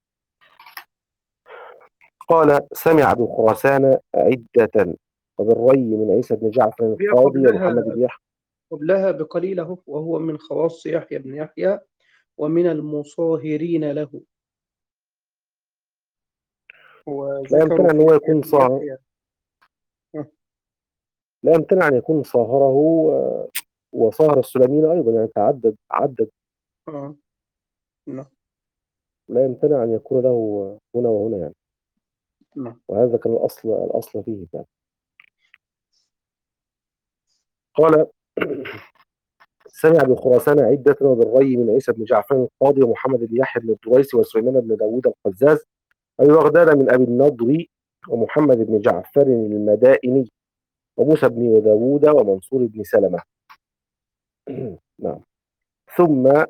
Speaker 2: قال: سمع بخراسان عدة، وبالري من عيسى بن جعفر
Speaker 1: هي
Speaker 2: القاضي
Speaker 1: قبلها
Speaker 2: ومحمد بن يحيى.
Speaker 1: قبلها بقليله، وهو من خواص يحيى بن يحيى ومن المصاهرين له.
Speaker 2: لا
Speaker 1: وذكروا
Speaker 2: يمتنع أن
Speaker 1: في
Speaker 2: هو
Speaker 1: يحيى
Speaker 2: يكون
Speaker 1: بن
Speaker 2: صاهر.
Speaker 1: يحيى. آه.
Speaker 2: لا يمتنع أن يكون صاهره آه، وصاهر السلميين أيضا، يعني تعدد عدد.
Speaker 1: آه. نعم.
Speaker 2: لا يمتنع أن يكون له هنا وهنا يعني.
Speaker 1: نعم.
Speaker 2: وهذا كان الأصل الأصل فيه يعني. قال سمع بخراسان عدة وبالري من عيسى بن جعفر القاضي ومحمد بن يحيى بن الدريسي وسليمان بن داود القزاز أبي بغداد من أبي النضر ومحمد بن جعفر المدائني وموسى بن داود ومنصور بن سلمة. نعم. ثم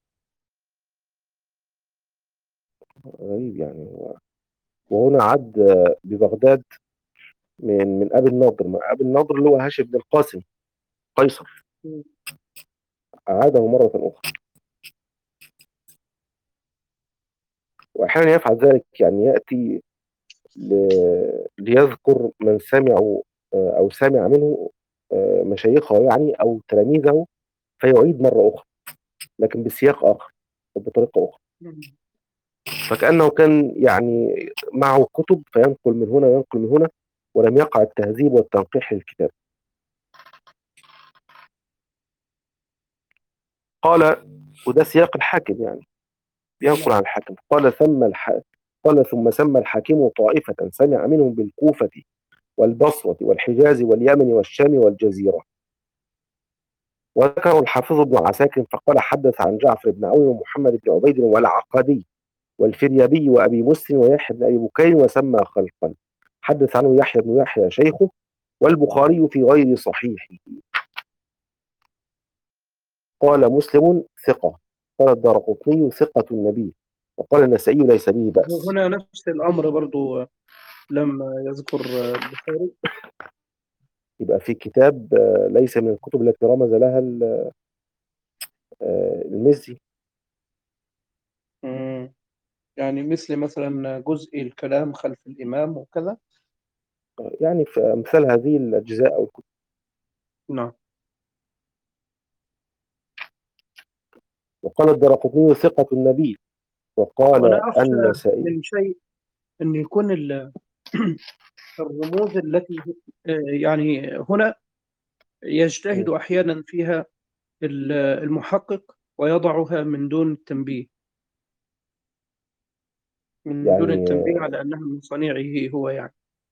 Speaker 2: غريب يعني، وهنا عد ببغداد من من أبي النضر، من أبي النضر اللي هو هاشم بن القاسم قيصر، أعاده مرة أخرى. وأحيانا يفعل ذلك، يعني يأتي ليذكر من سمعوا أو سمع منه مشايخه يعني أو تلاميذه، فيعيد مرة أخرى لكن بسياق آخر وبطريقة أخرى، فكأنه كان يعني معه كتب فينقل من هنا وينقل من هنا، ولم يقع التهذيب والتنقيح للكتاب. قال، وده سياق الحاكم يعني بينقل عن الحاكم، قال ثم الح... قال ثم سمى الحاكم طائفة سمع منهم بالكوفة والبصرة والحجاز واليمن والشام والجزيرة. وذكر الحافظ ابن عساكر فقال حدث عن جعفر بن عون ومحمد بن عبيد والعقدي والفريابي وأبي مسلم ويحيى بن أبي بكير وسمى خلقا. حدث عنه يحيى بن يحيى شيخه، والبخاري في غير صحيحه. قال مسلم ثقة، قال الدارقطني ثقة النبي، وقال النسائي ليس به بأس.
Speaker 1: هنا نفس الأمر برضو لما يذكر البخاري.
Speaker 2: يبقى في كتاب ليس من الكتب التي رمز لها المزي.
Speaker 1: مم. يعني مثل مثلا جزء الكلام خلف الإمام وكذا.
Speaker 2: يعني في أمثال هذه الأجزاء أو الكتب.
Speaker 1: نعم.
Speaker 2: وقال الدارقطني ثقة النبي، وقال
Speaker 1: وأنا أخشى
Speaker 2: النسائي.
Speaker 1: من شيء أن يكون ال- الرموز التي يعني هنا يجتهد أحيانا فيها المحقق ويضعها من دون التنبيه، من دون
Speaker 2: يعني
Speaker 1: التنبيه على أنها من صنيعه هو يعني.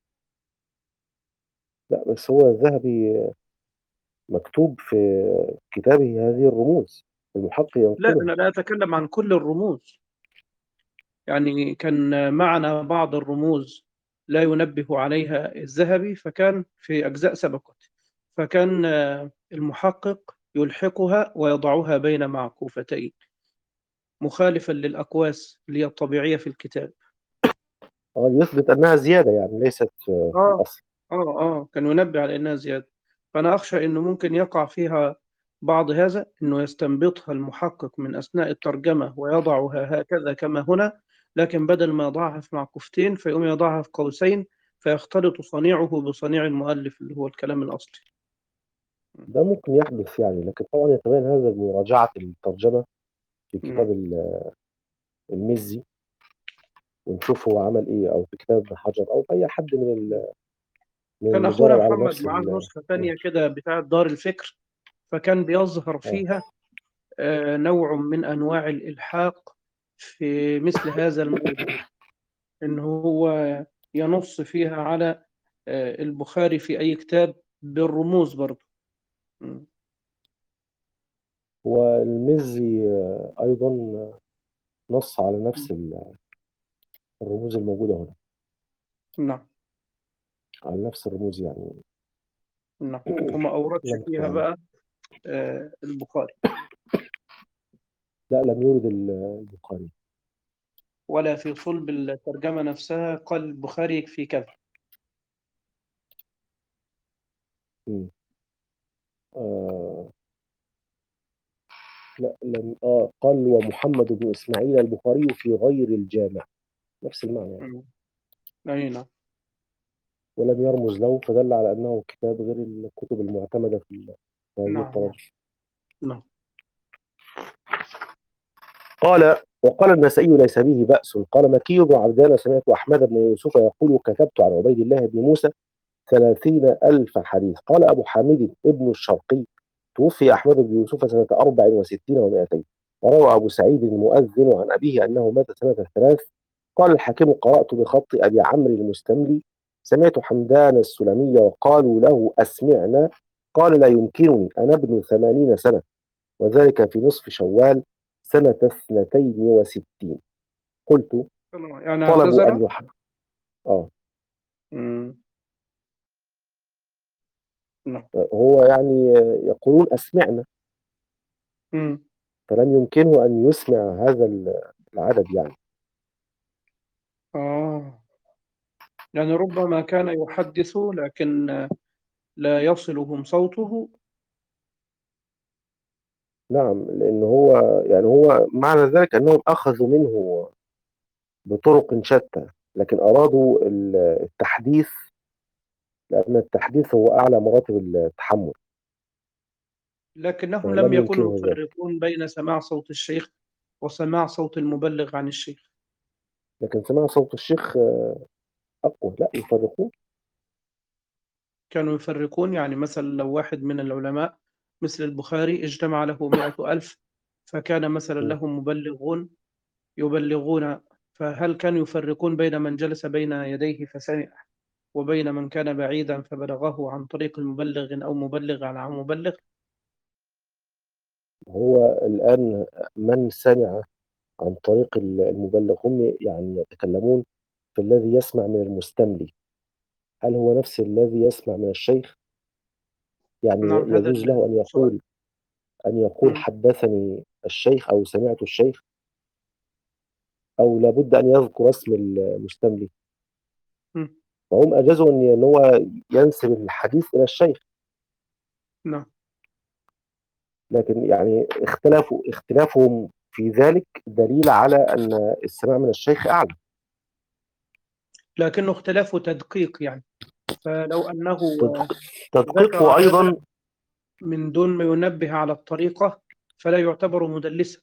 Speaker 2: لا، بس هو الذهبي مكتوب في كتابه هذه الرموز، المحقق
Speaker 1: لا،
Speaker 2: ينقلها.
Speaker 1: أنا لا أتكلم عن كل الرموز، يعني كان معنا بعض الرموز لا ينبه عليها الذهبي، فكان في أجزاء سبقت، فكان المحقق يلحقها ويضعها بين معكوفتين مخالفا للأقواس اللي هي الطبيعية في الكتاب.
Speaker 2: اه، يثبت أنها زيادة يعني ليست في
Speaker 1: آه
Speaker 2: الأصل.
Speaker 1: آه آه كان ينبه على إنها زيادة. فأنا أخشى إنه ممكن يقع فيها بعض هذا، إنه يستنبطها المحقق من أثناء الترجمة ويضعها هكذا كما هنا، لكن بدل ما يضعها في معكوفتين فيقوم يضعها في قوسين، فيختلط صنيعه بصنيع المؤلف اللي هو الكلام الأصلي.
Speaker 2: ده ممكن يحدث يعني، لكن طبعا يتبين هذا بمراجعة الترجمة في كتاب
Speaker 1: نعم.
Speaker 2: المزي، ونشوف هو عمل ايه، او في كتاب ابن حجر، او في اي حد من ال- من
Speaker 1: كان أخونا
Speaker 2: المجرب على
Speaker 1: محمد
Speaker 2: نفس
Speaker 1: معاه
Speaker 2: ال
Speaker 1: نسخة تانية كده بتاعة دار الفكر، فكان بيظهر
Speaker 2: اه.
Speaker 1: فيها آه، نوع من أنواع الإلحاق في مثل هذا الموضوع، إن هو ينص فيها على آه، البخاري في أي كتاب بالرموز برضه. م.
Speaker 2: والمزي آه، ايضا نص على نفس ال- الرموز الموجودة هنا،
Speaker 1: نعم.
Speaker 2: على نفس الرموز يعني.
Speaker 1: نعم. وما أوردش
Speaker 2: لم
Speaker 1: فيها
Speaker 2: ت-
Speaker 1: بقى آه، البخاري،
Speaker 2: لا، لم يورد ال- البخاري.
Speaker 1: ولا في صلب الترجمة نفسها قال البخاري في كذا.
Speaker 2: مم. آه لا، لم اه قال ومحمد بن اسماعيل البخاري في غير الجامع، نفس المعنى يعني.
Speaker 1: م. أي نعم.
Speaker 2: ولم يرمز له، فدل على انه كتاب غير الكتب المعتمدة في في هذه
Speaker 1: نعم. نعم.
Speaker 2: التراجم.
Speaker 1: نعم.
Speaker 2: قال وقال النسائي ليس به بأس. قال مكي بن عبدان سمعت أحمد بن يوسف يقول كتبت عن عبيد الله بن موسى ثلاثين ألف حديث. قال أبو حامد ابن الشرقي توفي أحمد بن يوسف سنة أربع وستين ومائتين. وروى أبو سعيد المؤذن عن أبيه أنه مات سنة ثلاث. قال الحاكم قرأت بخط أبي عمرو المستملي، سمعت حمدان السلمي وقالوا له أسمعنا، قال لا يمكنني، أنا ابن ثمانين سنة، وذلك في نصف شوال سنة اثنتين وستين. قلت
Speaker 1: يعني
Speaker 2: طلبوا
Speaker 1: اعتذر.
Speaker 2: أن يحب آه
Speaker 1: مم. نعم.
Speaker 2: هو يعني يقولون أسمعنا،
Speaker 1: مم.
Speaker 2: فلم يمكنه أن يسمع هذا العدد يعني.
Speaker 1: آه يعني ربما كان يحدث لكن لا يصلهم صوته.
Speaker 2: نعم، لأن هو يعني هو معنى ذلك أنهم أخذوا منه بطرق شتى، لكن أرادوا ال- التحديث، لأن التحديث هو أعلى مراتب التحمل،
Speaker 1: لكنهم لم
Speaker 2: فلم
Speaker 1: يكونوا
Speaker 2: يمكنه ذلك.
Speaker 1: يفرقون بين سماع صوت الشيخ وسماع صوت المبلغ عن الشيخ.
Speaker 2: لكن سماع صوت الشيخ أقوى، لا يفرقون.
Speaker 1: كانوا يفرقون، يعني مثلا لو واحد من العلماء مثل البخاري اجتمع له مئة ألف، فكان مثلا
Speaker 2: م.
Speaker 1: له مبلغون يبلغون، فهل كانوا يفرقون بين من جلس بين يديه فسمع وبين من كان بعيدا فبلغه عن طريق المبلغ أو مبلغ عن مبلغ؟
Speaker 2: هو الآن من سمع عن طريق المبلغ هم يعني يتكلمون في الذي يسمع من المستملي، هل هو نفس الذي يسمع من الشيخ؟ يعني
Speaker 1: نعم، هذا
Speaker 2: يجوز له أن
Speaker 1: السؤال.
Speaker 2: يقول أن يقول
Speaker 1: مم.
Speaker 2: حدثني الشيخ أو سمعت الشيخ، أو لابد أن يذكر اسم المستملي؟
Speaker 1: مم.
Speaker 2: فهم أجازوا أن إن هو ينسب الحديث إلى الشيخ،
Speaker 1: نعم،
Speaker 2: لكن يعني اختلافوا اختلافهم في ذلك دليل على أن السماع من الشيخ أعلى.
Speaker 1: لكنه اختلاف تدقيق يعني. فلو أنه
Speaker 2: تدق- تدقيقه
Speaker 1: ذكر هذا
Speaker 2: أيضا
Speaker 1: من دون ما ينبه على الطريقة فلا يعتبر مدلسا.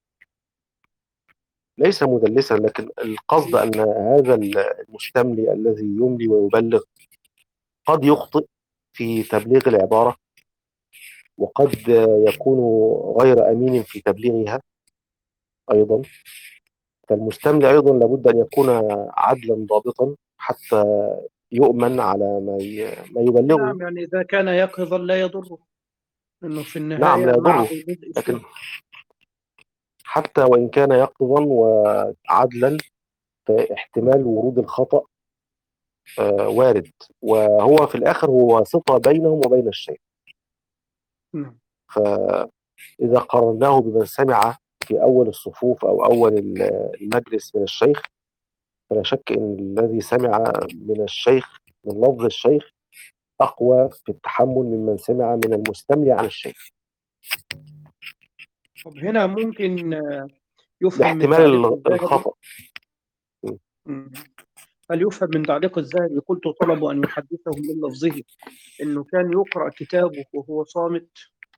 Speaker 2: ليس مدلسا، لكن القصد أن هذا المستملي الذي يملي ويبلغ قد يخطئ في تبليغ العبارة، وقد يكون غير أمين في تبليغها أيضا. فالمستملي أيضا لابد أن يكون عدلا ضابطا حتى يؤمن على ما ي- ما يبلغه.
Speaker 1: نعم، يعني إذا كان يقظا لا يضره، أنه في
Speaker 2: نعم، لا
Speaker 1: النهاية معه
Speaker 2: يضره،
Speaker 1: جزء
Speaker 2: لكن
Speaker 1: شيء.
Speaker 2: حتى وإن كان يقظا وعدلا فاحتمال ورود الخطأ آه، وارد، وهو في الآخر هو واسطة بينهم وبين الشيء.
Speaker 1: نعم.
Speaker 2: فإذا قارناه بمن سمع في أول الصفوف أو أول المجلس من الشيخ، فلا شك أن الذي سمع من الشيخ من لفظ الشيخ أقوى في التحمل ممن سمع من المستملي عن الشيخ،
Speaker 1: طب هنا ممكن يفهم من
Speaker 2: لاحتمال
Speaker 1: تعليق
Speaker 2: ال-
Speaker 1: الذهبي.
Speaker 2: الخطأ.
Speaker 1: مم. هل يفهم من تعليق الذهبي قلت طلبوا أن يحدثهم من لفظه أنه كان يقرأ كتابه وهو صامت؟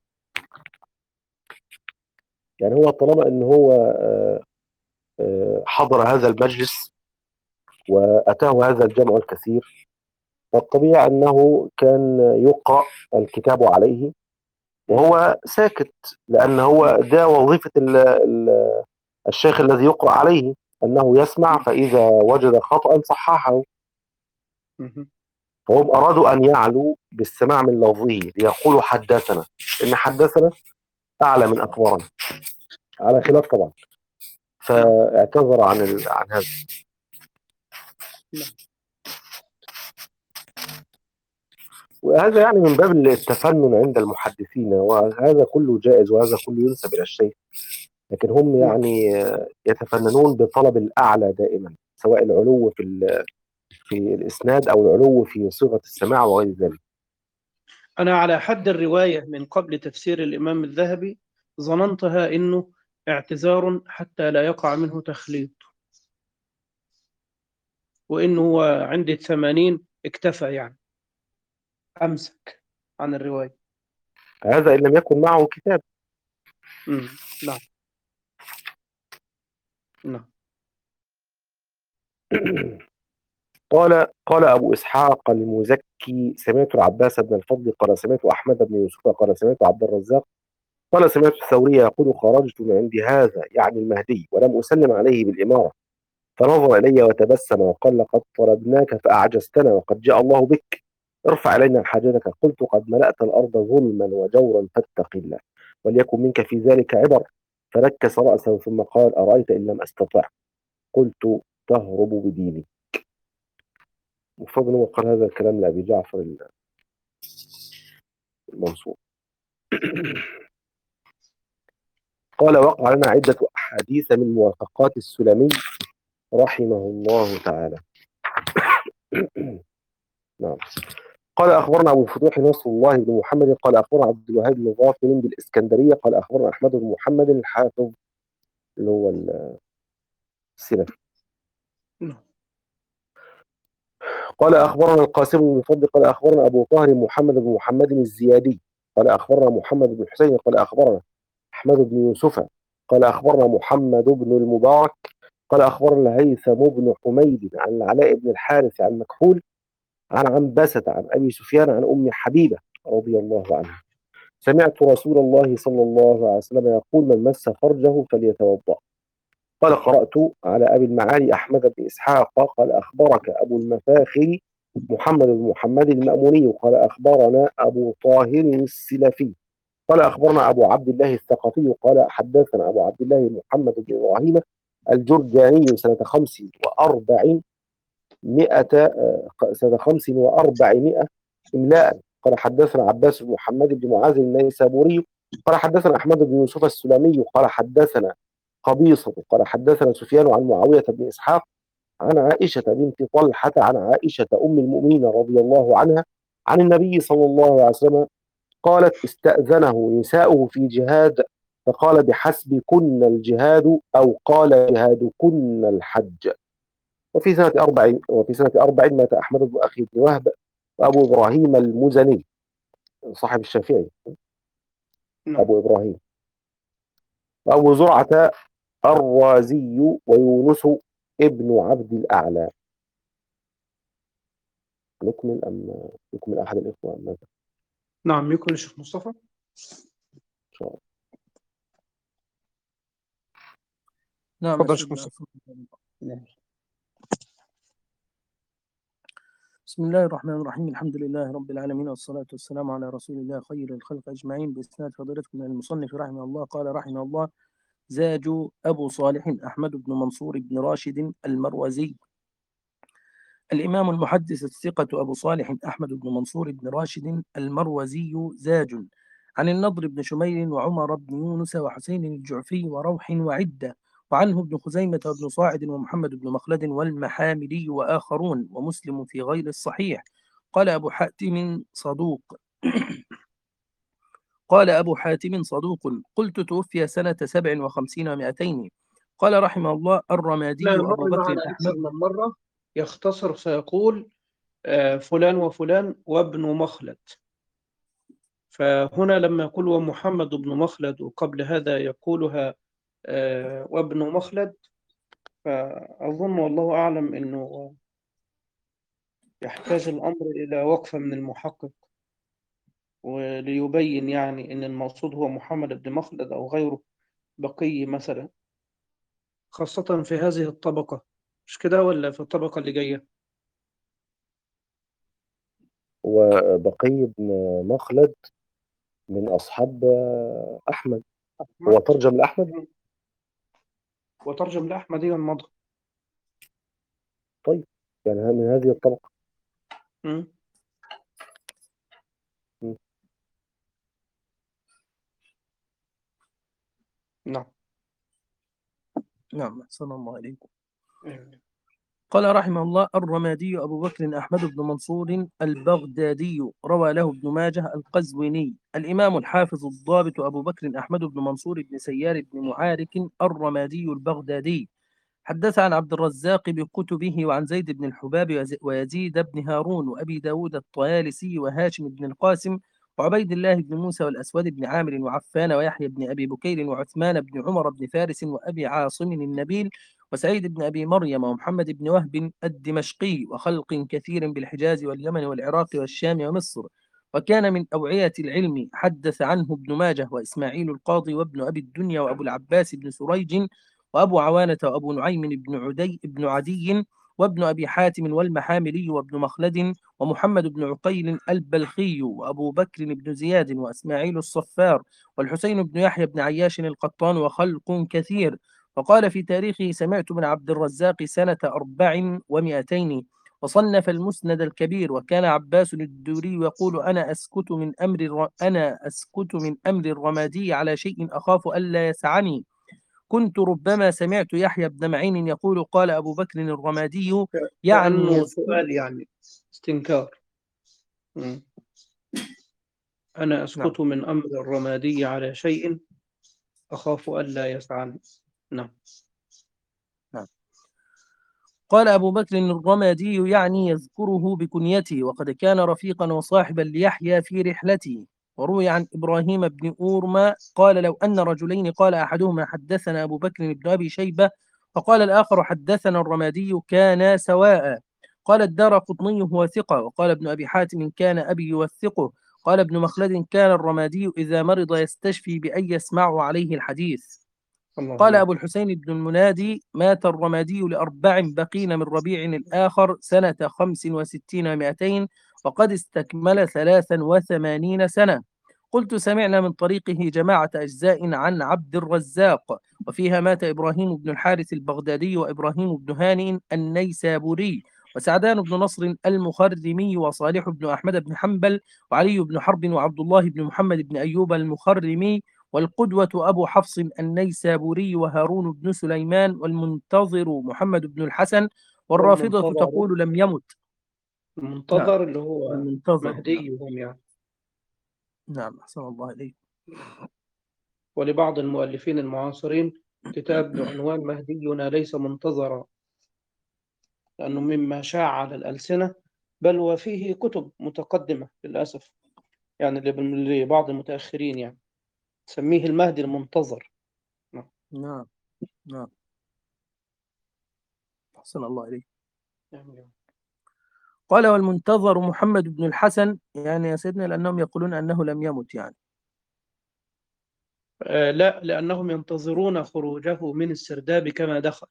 Speaker 2: يعني هو طالما أن هو آه، آه، حضر هذا المجلس وأتاه هذا الجمع الكثير، فالطبيعي أنه كان يقرأ الكتاب عليه
Speaker 1: مم.
Speaker 2: وهو ساكت، لأن هو ده وظيفة ال ال الشيخ الذي يقرأ عليه، أنه يسمع
Speaker 1: مم.
Speaker 2: فإذا وجد خطأ صححه.
Speaker 1: مم.
Speaker 2: فهم أرادوا أن يعلوا بالسماع من لفظه ليقولوا حدثنا، إن حدثنا أعلى من أخبارنا، على
Speaker 1: نعم.
Speaker 2: خلاف طبعا.
Speaker 1: نعم.
Speaker 2: فاعتذر عن ال... عن هذا.
Speaker 1: نعم.
Speaker 2: وهذا يعني من باب التفنن عند المحدثين، وهذا كله جائز وهذا كله ينسب إلى الشيخ، لكن هم
Speaker 1: نعم.
Speaker 2: يعني يتفننون بطلب الأعلى دائما، سواء العلو في ال... في الإسناد أو العلو في صيغة السماع وغير ذلك.
Speaker 1: أنا على حد الرواية من قبل تفسير الإمام الذهبي ظننتها إنه اعتذار حتى لا يقع منه تخليط، وإنه هو عند الثمانين اكتفى، يعني أمسك عن الرواية.
Speaker 2: هذا إن لم يكن معه كتاب.
Speaker 1: مم. نعم. نعم.
Speaker 2: قال قال أبو إسحاق المزكي سمعت العباس بن الفضل قال سمعت أحمد بن يوسف قال سمعت عبد الرزاق قال سمعت الثوري يقول خرجت من عند هذا يعني المهدي ولم أسلم عليه بالإمارة، فنظر إلي وتبسم وقال لقد طلبناك فأعجزتنا وقد جاء الله بك. ارفع إلينا حاجتك. قلت قد ملأت الأرض ظلما وجورا فاتق الله وليكن منك في ذلك عبر. فنكس رأسه ثم قال أرأيت إن لم أستطع؟ قلت تهرب بديني. المفروض أنه قال هذا الكلام لأبي جعفر المنصور. قال وقع لنا عدة أحاديث من موافقات السلمي رحمه الله تعالى. نعم. قال أخبرنا أبو فتوح نصر الله بن محمد قال أخبرنا عبد الوهاب بن ظافر بالإسكندرية قال أخبرنا أحمد بن محمد الحافظ اللي هو السلفي. قال أخبرنا القاسم بن المفضل قال أخبرنا أبو طاهر محمد بن محمد الزيادي قال أخبرنا محمد بن حسين قال أخبرنا أحمد بن يوسف قال أخبرنا محمد بن المبارك قال أخبرنا الهيثم بن حميد عن العلاء بن الحارث عن مكحول عن عنبسة عن أبي سفيان عن أم حبيبة رضي الله عنها سمعت رسول الله صلى الله عليه وسلم يقول من مس فرجه فليتوضأ. قال قرأت على أبي المعالي أحمد بن إسحاق قال أخبرك أبو المفاخر محمد بن محمد المأموني قال أخبرنا أبو طاهر السلفي قال أخبرنا أبو عبد الله الثقفي قال حدثنا أبو عبد الله محمد بن إبراهيم الجرجاني سنة خمس وأربع مئة سنة خمس وأربعمائة إملاء قال حدثنا عباس بن محمد بن معاذ النيسابوري قال حدثنا أحمد بن يوسف السلمي قال حدثنا قبيصة قال حدثنا سفيان عن معاوية بن إسحاق عن عائشة بنت طلحة عن عائشة أم المؤمنين رضي الله عنها عن النبي صلى الله عليه وسلم قالت استأذنه نساؤه في جهاد فقال بحسبكن الجهاد أو قال جهادكن الحج. وفي سنة أربع وفي سنة أربع مات أحمد بن أخي بن وهب وأبو إبراهيم المزني صاحب الشافعي أبو إبراهيم وأبو زرعة الرازي ويونس ابن عبد الأعلى. نكمل أم نكمل أحد الإخوة أم ماذا؟
Speaker 1: نعم يكمل الشيخ مصطفى
Speaker 2: إن شاء الله.
Speaker 3: نعم
Speaker 1: تفضل الشيخ مصطفى.
Speaker 3: بسم الله الرحمن الرحيم الحمد لله رب العالمين والصلاة والسلام على رسول الله خير الخلق أجمعين. بإسناد فضيلتكم من المصنف رحمه الله قال رحمه الله زاج أبو صالح أحمد بن منصور بن راشد المروزي الإمام المحدث الثقة أبو صالح أحمد بن منصور بن راشد المروزي زاج عن النضر بن شميل وعمر بن يونس وحسين الجعفي وروح وعدة وعنه ابن خزيمة وابن صاعد ومحمد بن مخلد والمحاملي وآخرون ومسلم في غير الصحيح. قال أبو حاتم صدوق قال أبو حاتم صدوق قلت توفي سنة سبع وخمسين ومائتين. قال رحمه الله الرمادي
Speaker 1: لا
Speaker 3: أبو
Speaker 1: مر
Speaker 3: بكر
Speaker 1: معنا
Speaker 3: أحمد
Speaker 1: أكثر من مرة يختصر فيقول آه، فلان وفلان وابن مخلد، فهنا لما يقول ومحمد بن مخلد وقبل هذا يقولها آه، وابن مخلد، فأظن والله أعلم أنه يحتاج الأمر إلى وقفة من المحقق وليبين يعني أن المقصود هو محمد بن مخلد أو غيره بقي مثلا، خاصة في هذه الطبقة، مش كده ولا في الطبقة اللي جاية؟
Speaker 2: وبقي بن مخلد من أصحاب أحمد هو
Speaker 1: أحمد
Speaker 2: ترجم لأحمد.
Speaker 1: وترجم لأحمد والمضغ.
Speaker 2: طيب يعني من هذه الطبقة.
Speaker 1: م?
Speaker 2: م.
Speaker 1: نعم.
Speaker 3: نعم أحسن الله عليكم.
Speaker 1: إيه.
Speaker 3: قال رحمه الله الرمادي أبو بكر أحمد بن منصور البغدادي روى له ابن ماجه القزويني الإمام الحافظ الضابط أبو بكر أحمد بن منصور بن سيار بن معارك الرمادي البغدادي حدث عن عبد الرزاق بكتبه وعن زيد بن الحباب ويزيد بن هارون وأبي داود الطيالسي وهاشم بن القاسم وعبيد الله بن موسى والأسود بن عامر وعفان ويحيى بن أبي بكير وعثمان بن عمر بن فارس وأبي عاصم النبيل وسعيد بن أبي مريم ومحمد بن وهب الدمشقي وخلق كثير بالحجاز واليمن والعراق والشام ومصر. وكان من أوعية العلم حدث عنه ابن ماجه وإسماعيل القاضي وابن أبي الدنيا وأبو العباس بن سريج وأبو عوانة وأبو نعيم بن عدي بن عدي وابن أبي حاتم والمحاملي وابن مخلد ومحمد بن عقيل البلخي وأبو بكر بن زياد وإسماعيل الصفار والحسين بن يحيى بن عياش القطان وخلق كثير. وقال في تاريخه: سمعت من عبد الرزاق سنة أربع ومئتين، وصنف المسند الكبير. وكان عباس الدوري يقول: أنا أسكت من أمر الر... أنا أسكت من أمر الرمادي على شيء أخاف ألا يسعني. كنت ربما سمعت يحيى بن معين يقول: قال أبو بكر الرمادي، يعني
Speaker 1: كأنه
Speaker 3: يذكر.
Speaker 1: سؤال يعني استنكار. مم. أنا
Speaker 3: نعم.
Speaker 1: أسكت من أمر الرمادي على شيء أخاف ألا يسعني. نعم.
Speaker 3: نعم. قال أبو بكر الرمادي، يعني يذكره بكنيته، وقد كان رفيقا وصاحبا ليحيى في رحلته. وروي عن إبراهيم بن أورما قال: لو أن رجلين قال أحدهما: حدثنا أبو بكر بن أبي شيبة، فقال الآخر: حدثنا الرمادي، كانا سواء. قال الدارقطني: هو ثقة. وقال ابن أبي حاتم: كان أبي يوثقه. قال ابن مخلد: كان الرمادي إذا مرض يستشفي بأن يسمعه عليه الحديث.
Speaker 1: الله
Speaker 3: قال
Speaker 1: الله.
Speaker 3: أبو الحسين بن المنادي: مات الرمادي لأربع بقين من ربيع الآخر سنة خمس وستين ومائتين، وقد استكمل ثلاثا وثمانين سنة. قلت: سمعنا من طريقه جماعة أجزاء عن عبد الرزاق، وفيها مات إبراهيم بن الحارث البغدادي وإبراهيم بن هانئ النيسابوري وسعدان بن نصر المخرمي وصالح بن أحمد بن حنبل وعلي بن حرب وعبد الله بن محمد بن أيوب المخرمي والقدوة أبو حفص النيسابوري وهارون بن سليمان والمنتظر محمد بن الحسن. والرافضة
Speaker 1: والمنتظر
Speaker 3: تقول: لم يمت. نعم.
Speaker 1: المنتظر اللي هو
Speaker 3: المنتظر. نعم.
Speaker 1: مهديهم يعني.
Speaker 3: نعم، أحسن الله إليك.
Speaker 1: ولبعض المؤلفين المعاصرين كتاب بعنوان مهدينا ليس منتظرا، لأنه مما شاع على الألسنة، بل وفيه كتب متقدمة للأسف يعني لبعض المتأخرين يعني سميه المهدي المنتظر.
Speaker 3: نعم. نعم، أحسن الله إليك.
Speaker 1: يعني
Speaker 3: قال: والمنتظر محمد بن الحسن، يعني يا سيدنا لأنهم يقولون أنه لم يمت يعني.
Speaker 1: آه لا، لأنهم ينتظرون خروجه من السرداب كما دخل،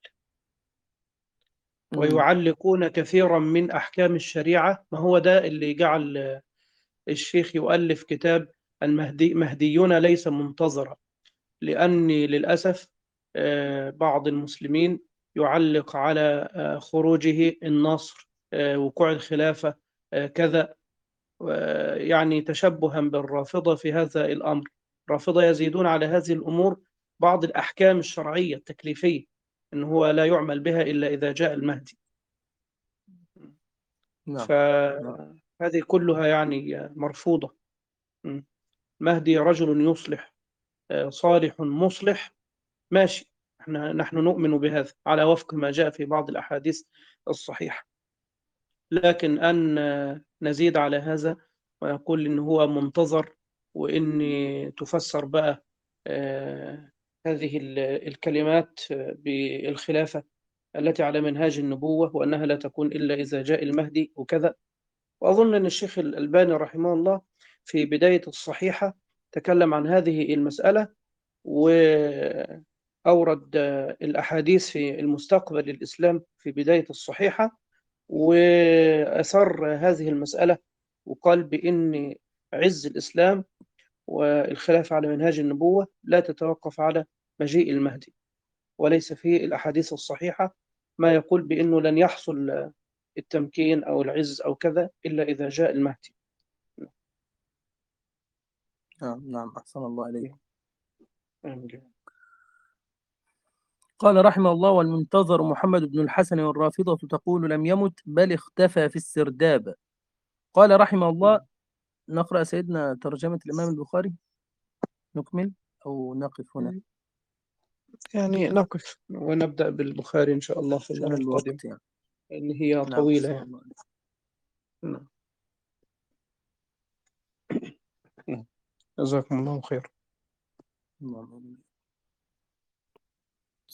Speaker 3: مم.
Speaker 1: ويعلقون كثيرا من أحكام الشريعة. ما هو ده اللي جعل الشيخ يؤلف كتاب المهدي مهديون ليس منتظرا، لأني للأسف آه، بعض المسلمين يعلق على آه، خروجه النصر، آه، وقوع الخلافة، آه، كذا، آه، يعني تشبها بالرافضة في هذا الأمر. الرافضة يزيدون على هذه الأمور بعض الأحكام الشرعية التكليفية، إن هو لا يعمل بها إلا إذا جاء المهدي.
Speaker 3: نعم. نعم.
Speaker 1: فهذه كلها يعني مرفوضة. م. مهدي رجل يصلح، آه، صالح مصلح، ماشي، احنا نحن نؤمن بهذا على وفق ما جاء في بعض الأحاديث الصحيحة. لكن أن آه، نزيد على هذا ويقول إن هو منتظر، وإن تفسر بقى آه، هذه ال- الكلمات آه، بالخلافة التي على منهاج النبوة، وأنها لا تكون إلا إذا جاء المهدي وكذا. وأظن أن الشيخ الألباني رحمه الله في بداية الصحيحة تكلم عن هذه المسألة، وأورد الأحاديث في المستقبل الإسلام في بداية الصحيحة، وأسر هذه المسألة وقال بأن عز الإسلام والخلافة على منهاج النبوة لا تتوقف على مجيء المهدي، وليس في الأحاديث الصحيحة ما يقول بأنه لن يحصل التمكين أو العز أو كذا إلا إذا جاء المهدي.
Speaker 3: نعم. نعم، أحسن الله إليك.
Speaker 1: آمين.
Speaker 3: قال رحمه الله: والمنتظر محمد بن الحسن والرافضة تقول: لم يمت بل اختفى في السرداب. قال رحمه الله: نقرأ سيدنا ترجمة الإمام البخاري، نكمل أو نقف هنا
Speaker 1: يعني نقف ونبدأ بالبخاري إن شاء الله في
Speaker 3: عشان
Speaker 1: المرة القادمة،
Speaker 3: الوقت يعني.
Speaker 1: لأن هي
Speaker 3: نعم،
Speaker 1: طويلة
Speaker 3: أحسن
Speaker 1: يعني.
Speaker 3: الله إليك.
Speaker 1: نعم. جزاكم الله خير.
Speaker 3: اللهم آمين.